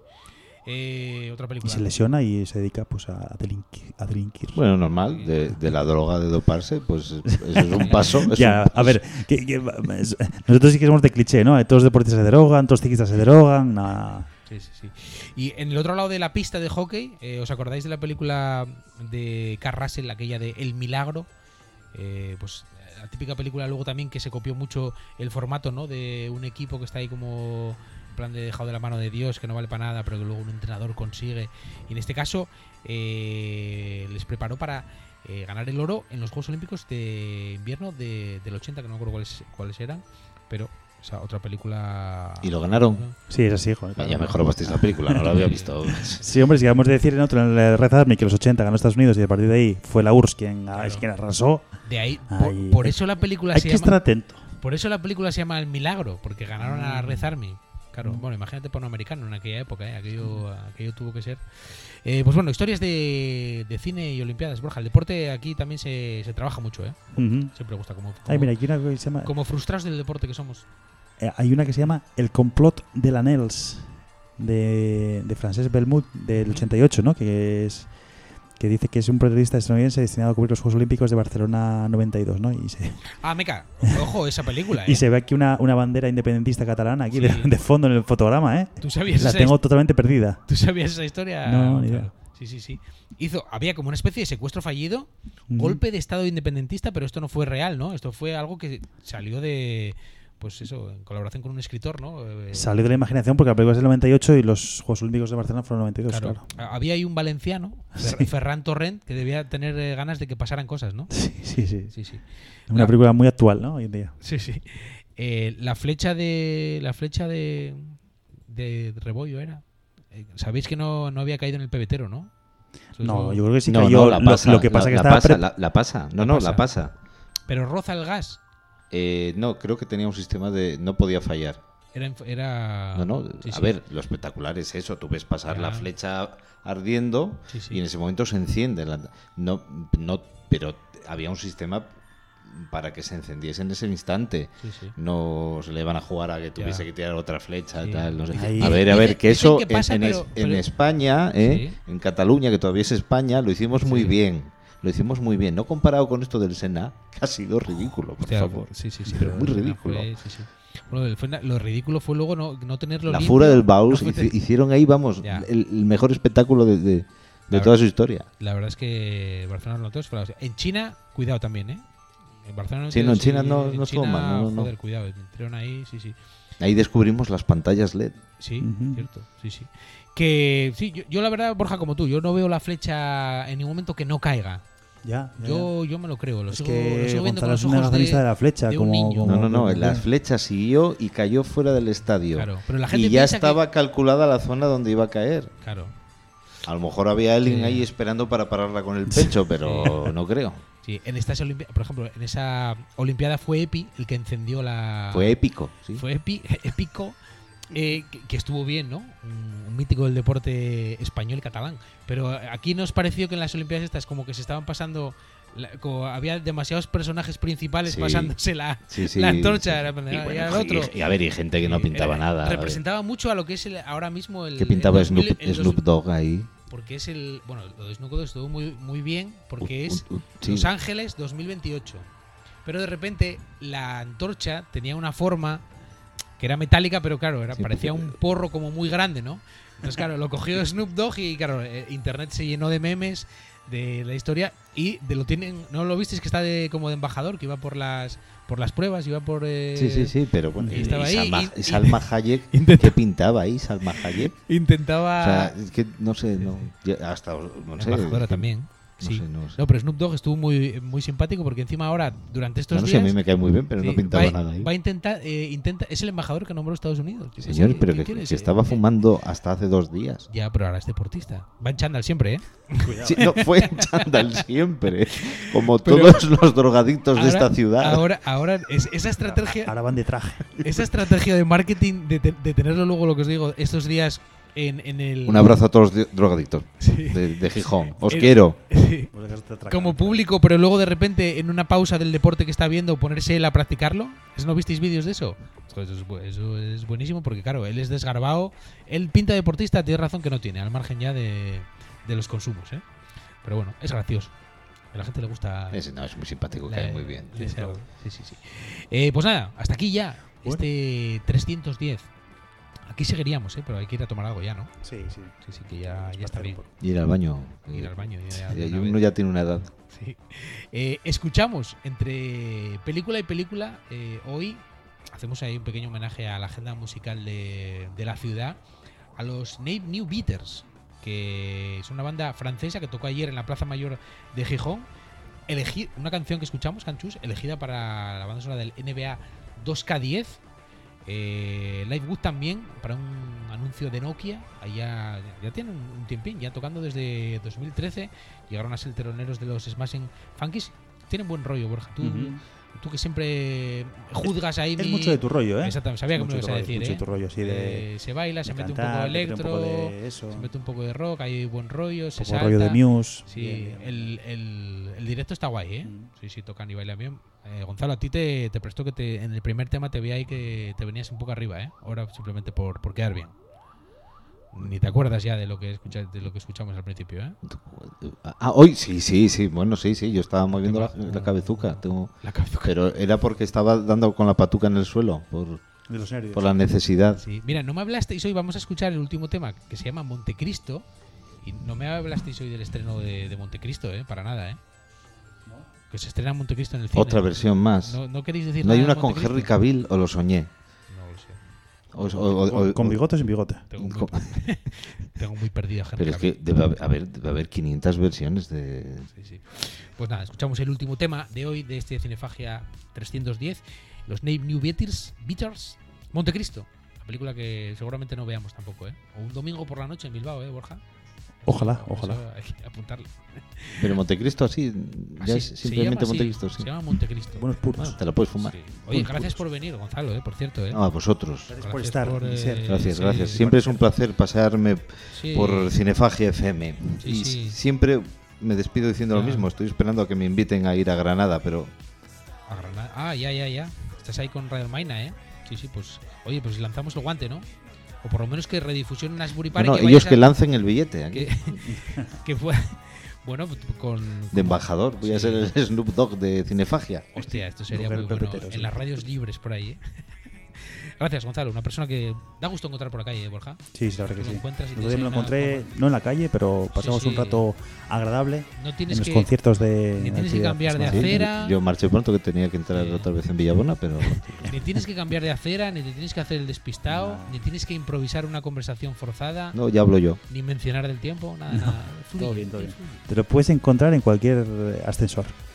Eh, otra Y película. se lesiona y se dedica pues a delinquir. A delinquir. Bueno, normal, de, de la droga de doparse, pues eso es un paso. es Ya, un paso. a ver, que- que- es- nosotros sí que somos de cliché, ¿no? Todos los deportistas se drogan, todos los ciclistas se drogan, nada. Sí, sí, sí. Y en el otro lado de la pista de hockey, eh, ¿os acordáis de la película de Carl Russell, aquella de El Milagro? Eh, pues la típica película luego también que se copió mucho el formato, ¿no? De un equipo que está ahí como en plan de dejado de la mano de Dios, que no vale para nada, pero que luego un entrenador consigue. Y en este caso eh, les preparó para eh, ganar el oro en los Juegos Olímpicos de invierno de, del ochenta, que no me acuerdo cuáles, cuáles eran, pero o sea, otra película... ¿Y lo ganaron? Sí, es así, joder. Vaya, mejor basteis la película, no la había visto. Sí, hombre, si vamos a decir en otro, en el Red Army, que los ochenta ganó Estados Unidos y a partir de ahí fue la U R S S quien, Claro. quien arrasó. De ahí, Ahí. por, por eso la película Hay se que llama... estar atento. Por eso la película se llama El Milagro, porque ganaron a la Mm. Red Army. Claro, bueno, imagínate por un americano en aquella época, ¿eh? aquello, aquello tuvo que ser. Eh, pues bueno, historias de, de cine y Olimpiadas. Borja, el deporte aquí también se, se trabaja mucho, ¿eh? Ujú. Siempre gusta, como, como, Ay, mira, aquí una que se llama, como frustrados del deporte que somos. eh, hay una que se llama El complot de la Nels de, de Francesc Belmut del ochenta y ocho, ¿no? Que es que dice que es un periodista estadounidense destinado a cubrir los Juegos Olímpicos de Barcelona noventa y dos, ¿no? Y se, Ah, meca, ojo, esa película, ¿eh? y se ve aquí una, una bandera independentista catalana aquí Sí. de, de fondo en el fotograma, ¿eh? ¿Tú sabías La esa tengo his- totalmente perdida. ¿Tú sabías esa historia? No, ni Claro. idea. Sí, sí, sí. Hizo, había como una especie de secuestro fallido, Ujú. golpe de estado independentista, pero esto no fue real, ¿no? Esto fue algo que salió de, pues eso, en colaboración con un escritor, ¿no? Eh, Salió de la imaginación porque la película es del noventa y ocho y los Juegos Olímpicos de Barcelona fueron noventa y dos, Claro. claro. Ha- Había ahí un valenciano, Fer- Sí. Ferran Torrent, que debía tener eh, ganas de que pasaran cosas, ¿no? Sí, sí, sí. Sí, sí. Una La- película muy actual, ¿no? Hoy en día. Sí, sí. Eh, la flecha de. La flecha de. De Rebollo era. Eh, Sabéis que no, no había caído en el pebetero, ¿no? Eso- No, eso- yo creo que sí No, cayó. no, la Lo- pasa. lo, que pasa la, que la estaba pasa, pre- la, la pasa. No, La no, pasa. la pasa. Pero roza el gas. Eh, no, creo que tenía un sistema de... No podía fallar. Era. inf- era No, no, sí, a sí. ver, lo espectacular es eso. Tú ves pasar Ya. la flecha ardiendo Sí, sí. y en ese momento se enciende. la- no, no, pero había un sistema para que se encendiese en ese instante. Sí, sí. No se le van a jugar a que tuviese Ya. que tirar otra flecha, Sí. tal, no sé. Ahí- A ver, a Dicen- ver, que dicen eso que pasa, en, en pero- es- en pero- España, ¿eh? Sí. En Cataluña, que todavía es España, lo hicimos muy Sí. bien. Lo hicimos muy bien. No comparado con esto del Sena, que ha sido ridículo, por Hostia, favor. Sí, sí, sí. Pero muy fue- ridículo. sí, sí. Bueno, el- fue na- lo ridículo fue luego no, no tenerlo La limpio. fura del Baus No fue hici- te- hicieron ahí, vamos, Ya. el, el mejor espectáculo de, de- de La toda ver- su historia. La verdad es que Barcelona no todos fue la hostia. En China, cuidado también, ¿eh? En Barcelona Sí, no, en sí, China no- en no estuvo China, mal, no, no, no. Joder, cuidado, entraron ahí, sí, sí. Ahí descubrimos las pantallas L E D. Sí, Ujú. cierto, sí, sí. Que sí, yo, yo la verdad, Borja, como tú, yo no veo la flecha en ningún momento que no caiga. Ya, ya, yo, yo me lo creo. Lo es sigo, que lo sigo viendo Gonzalo con es los un ojos negacionista de, de la flecha. de como, un niño. como- No, no, no, como- las flechas siguió y cayó fuera del estadio. Claro, pero la gente y ya piensa estaba que- calculada la zona donde iba a caer. Claro. A lo mejor había alguien Sí. ahí esperando para pararla con el pecho, pero no creo. Sí, en estas Olimpiadas, por ejemplo, en esa Olimpiada fue Epi el que encendió la. Fue épico, sí. Fue Epi, épico, eh, que, que estuvo bien, ¿no? Un, un mítico del deporte español y catalán. Pero aquí nos pareció que en las Olimpiadas estas, como que se estaban pasando. La- como había demasiados personajes principales Sí. pasándose la, Sí, sí. la antorcha. Era- Y, era bueno, el otro. y- y a ver, y gente que no Sí, pintaba era- nada. Representaba mucho a lo que es el, ahora mismo el. ¿Qué pintaba el dos mil, Snoop, el dos- Snoop Dogg ahí? Porque es el. Bueno, lo de Snoop Dogg estuvo muy, muy bien porque Uh, es uh, uh, sí. Los Ángeles dos mil veintiocho. Pero de repente la antorcha tenía una forma que era metálica, pero claro, era, Sí, parecía porque- un porro como muy grande, ¿no? Entonces, claro, lo cogió Snoop Dogg y, claro, eh, internet se llenó de memes de la historia y de lo tienen. ¿No lo visteis que está de como de embajador, que iba por las por las pruebas, iba por. Eh, Sí, sí, sí, pero bueno. y Y, estaba ahí Salma, y- y Salma Hayek, intenta- ¿qué pintaba ahí Salma Hayek? Intentaba. O sea, es que no sé, no, ya hasta no sé. Embajadora es que- también. No Sí. sé, no sé. No, pero Snoop Dogg estuvo muy, muy simpático porque encima ahora, durante estos No, no sé, días. a mí me cae muy bien, pero no sí, pintaba va, nada ahí. Va a intentar, eh, intenta, es el embajador que nombró Estados Unidos. Yo qué Señor, sé, pero ¿qué que, quieres? que Eh, estaba eh, fumando hasta hace dos días. Ya, pero ahora es deportista. Va en chándal siempre, ¿eh? Sí, no, fue en chándal siempre. Como Pero todos los drogadictos de ahora- esta ciudad. Ahora, ahora es, esa estrategia. Ahora van de traje. Esa estrategia de marketing, de, te- de tenerlo luego, lo que os digo, estos días en, en el. Un abrazo a todos los drogadictos Sí. de, de Gijón. Os El- quiero. Sí. Como público, pero luego de repente en una pausa del deporte que está viendo ponerse él a practicarlo. ¿No visteis vídeos de eso? Pues Eso es, bu- eso es buenísimo porque claro, él es desgarbado. Él pinta deportista, tiene razón que no tiene, al margen ya de, de los consumos, ¿eh? Pero bueno, es gracioso. A la gente le gusta. Es, no, es muy simpático, la- cae muy bien. Sí, sí, sí, sí, sí. Eh, pues nada, hasta aquí ya. Este trescientos diez. Aquí seguiríamos, ¿eh? Pero hay que ir a tomar algo ya, ¿no? Sí, sí. Sí, sí, que ya, ya está bien. Ir al baño. Ir al baño. Ya, Ya- de una uno vez. ya tiene una edad. Sí. Eh, escuchamos entre película y película. eh, hoy hacemos ahí un pequeño homenaje a la agenda musical de, de la ciudad, a los Nave New Beaters, que es una banda francesa que tocó ayer en la Plaza Mayor de Gijón. Elegí una canción que escuchamos, Canchus, elegida para la banda sonora del N B A dos K diez. Eh, Live Good también, para un anuncio de Nokia. Allá ya tienen un, un tiempín, ya tocando desde dos mil trece. Llegaron a ser teloneros de los Smashing Funkies. Tienen buen rollo, Borja. Tú, Ujú. tú que siempre juzgas ahí. Es mi- mucho de tu rollo, ¿eh? Exactamente, sabía que me Mucho lo de ibas a tu rollo, decir. mucho ¿eh? de tu rollo, así de- Eh, se baila, se de mete un cantar, poco de de meter un electro, poco de eso. se mete un poco de rock, hay buen rollo, se poco salta. rollo de Muse. Sí, Bien, bien. El, el, el directo está guay, ¿eh? Mm. Sí, sí, tocan y bailan bien. Eh, Gonzalo, a ti te, te prestó que te, en el primer tema te vi ahí que te venías un poco arriba, ¿eh? Ahora simplemente por, por quedar bien. Ni te acuerdas ya de lo que escucha, de lo que escuchamos al principio, ¿eh? Ah, hoy sí, sí, sí. Bueno, sí, sí. Yo estaba moviendo la, la cabezuca. Tengo, La cabezuca. pero era porque estaba dando con la patuca en el suelo por, De los nervios. por la necesidad. Sí. Mira, no me hablasteis hoy, vamos a escuchar el último tema que se llama Montecristo. Y no me hablasteis hoy del estreno de, de Montecristo, ¿eh? Para nada, ¿eh? Que se estrena Montecristo en el cine. Otra versión más. No, no queréis decir ¿No hay nada una de con Montecristo? Henry Cavill o lo soñé? No lo sé. O- o- o- Con, o- con bigote o sin bigote. Tengo muy, con- tengo muy perdido a Henry Pero es que Cavill. debe haber, a ver, debe haber quinientas versiones de... Sí, sí. Pues nada, escuchamos el último tema de hoy de este Cinefagia trescientos diez, los Nave New Beaters, Beaters, Montecristo, la película que seguramente no veamos tampoco, ¿eh? O un domingo por la noche en Bilbao, ¿eh, Borja? Ojalá, Eso ojalá. hay que apuntarlo. Pero Montecristo así, ya Así, es se simplemente llama así, Montecristo. Sí. Se llama Montecristo. Buenos puros. Bueno, te la puedes fumar. Sí. Oye, Buenos gracias puros. por venir, Gonzalo, ¿eh? Por cierto, ¿eh? No, a vosotros. Gracias por estar, y ser. eh, Gracias, sí, gracias. sí, Siempre es por un placer pasearme Sí. por Cinefagia F M. Sí, y sí. siempre me despido diciendo lo Ya. mismo. Estoy esperando a que me inviten a ir a Granada, pero A Granada. Ah, ya, ya, ya. Estás ahí con Radio Maina, ¿eh? Sí, sí, pues. Oye, pues lanzamos el guante, ¿no? O por lo menos que redifusión en Asbury Park. no, que ellos vayas que a- lancen el billete aquí. que, que fue. Bueno, con. De embajador. Voy a Sí. ser el Snoop Dogg de Cinefagia. Hostia, esto sería Lugar muy bueno. pepetero, En sí. las radios libres por ahí, ¿eh? Gracias, Gonzalo. Una persona que da gusto encontrar por la calle, Borja. Sí, sí, la verdad que sí. Encuentras y El otro día me lo una- encontré, no en la calle, pero pasamos Sí, sí. un rato agradable No tienes en los que- conciertos de. ni tienes que actividad cambiar de personal. acera. Yo marché pronto que tenía que entrar otra vez en Villabona, pero Ni tienes que cambiar de acera, ni te tienes que hacer el despistado, ni tienes que improvisar una conversación forzada. no, ya hablo yo. Ni mencionar del tiempo, nada, nada. Fluye, Todo bien, todo bien. fluye. Te lo puedes encontrar en cualquier ascensor.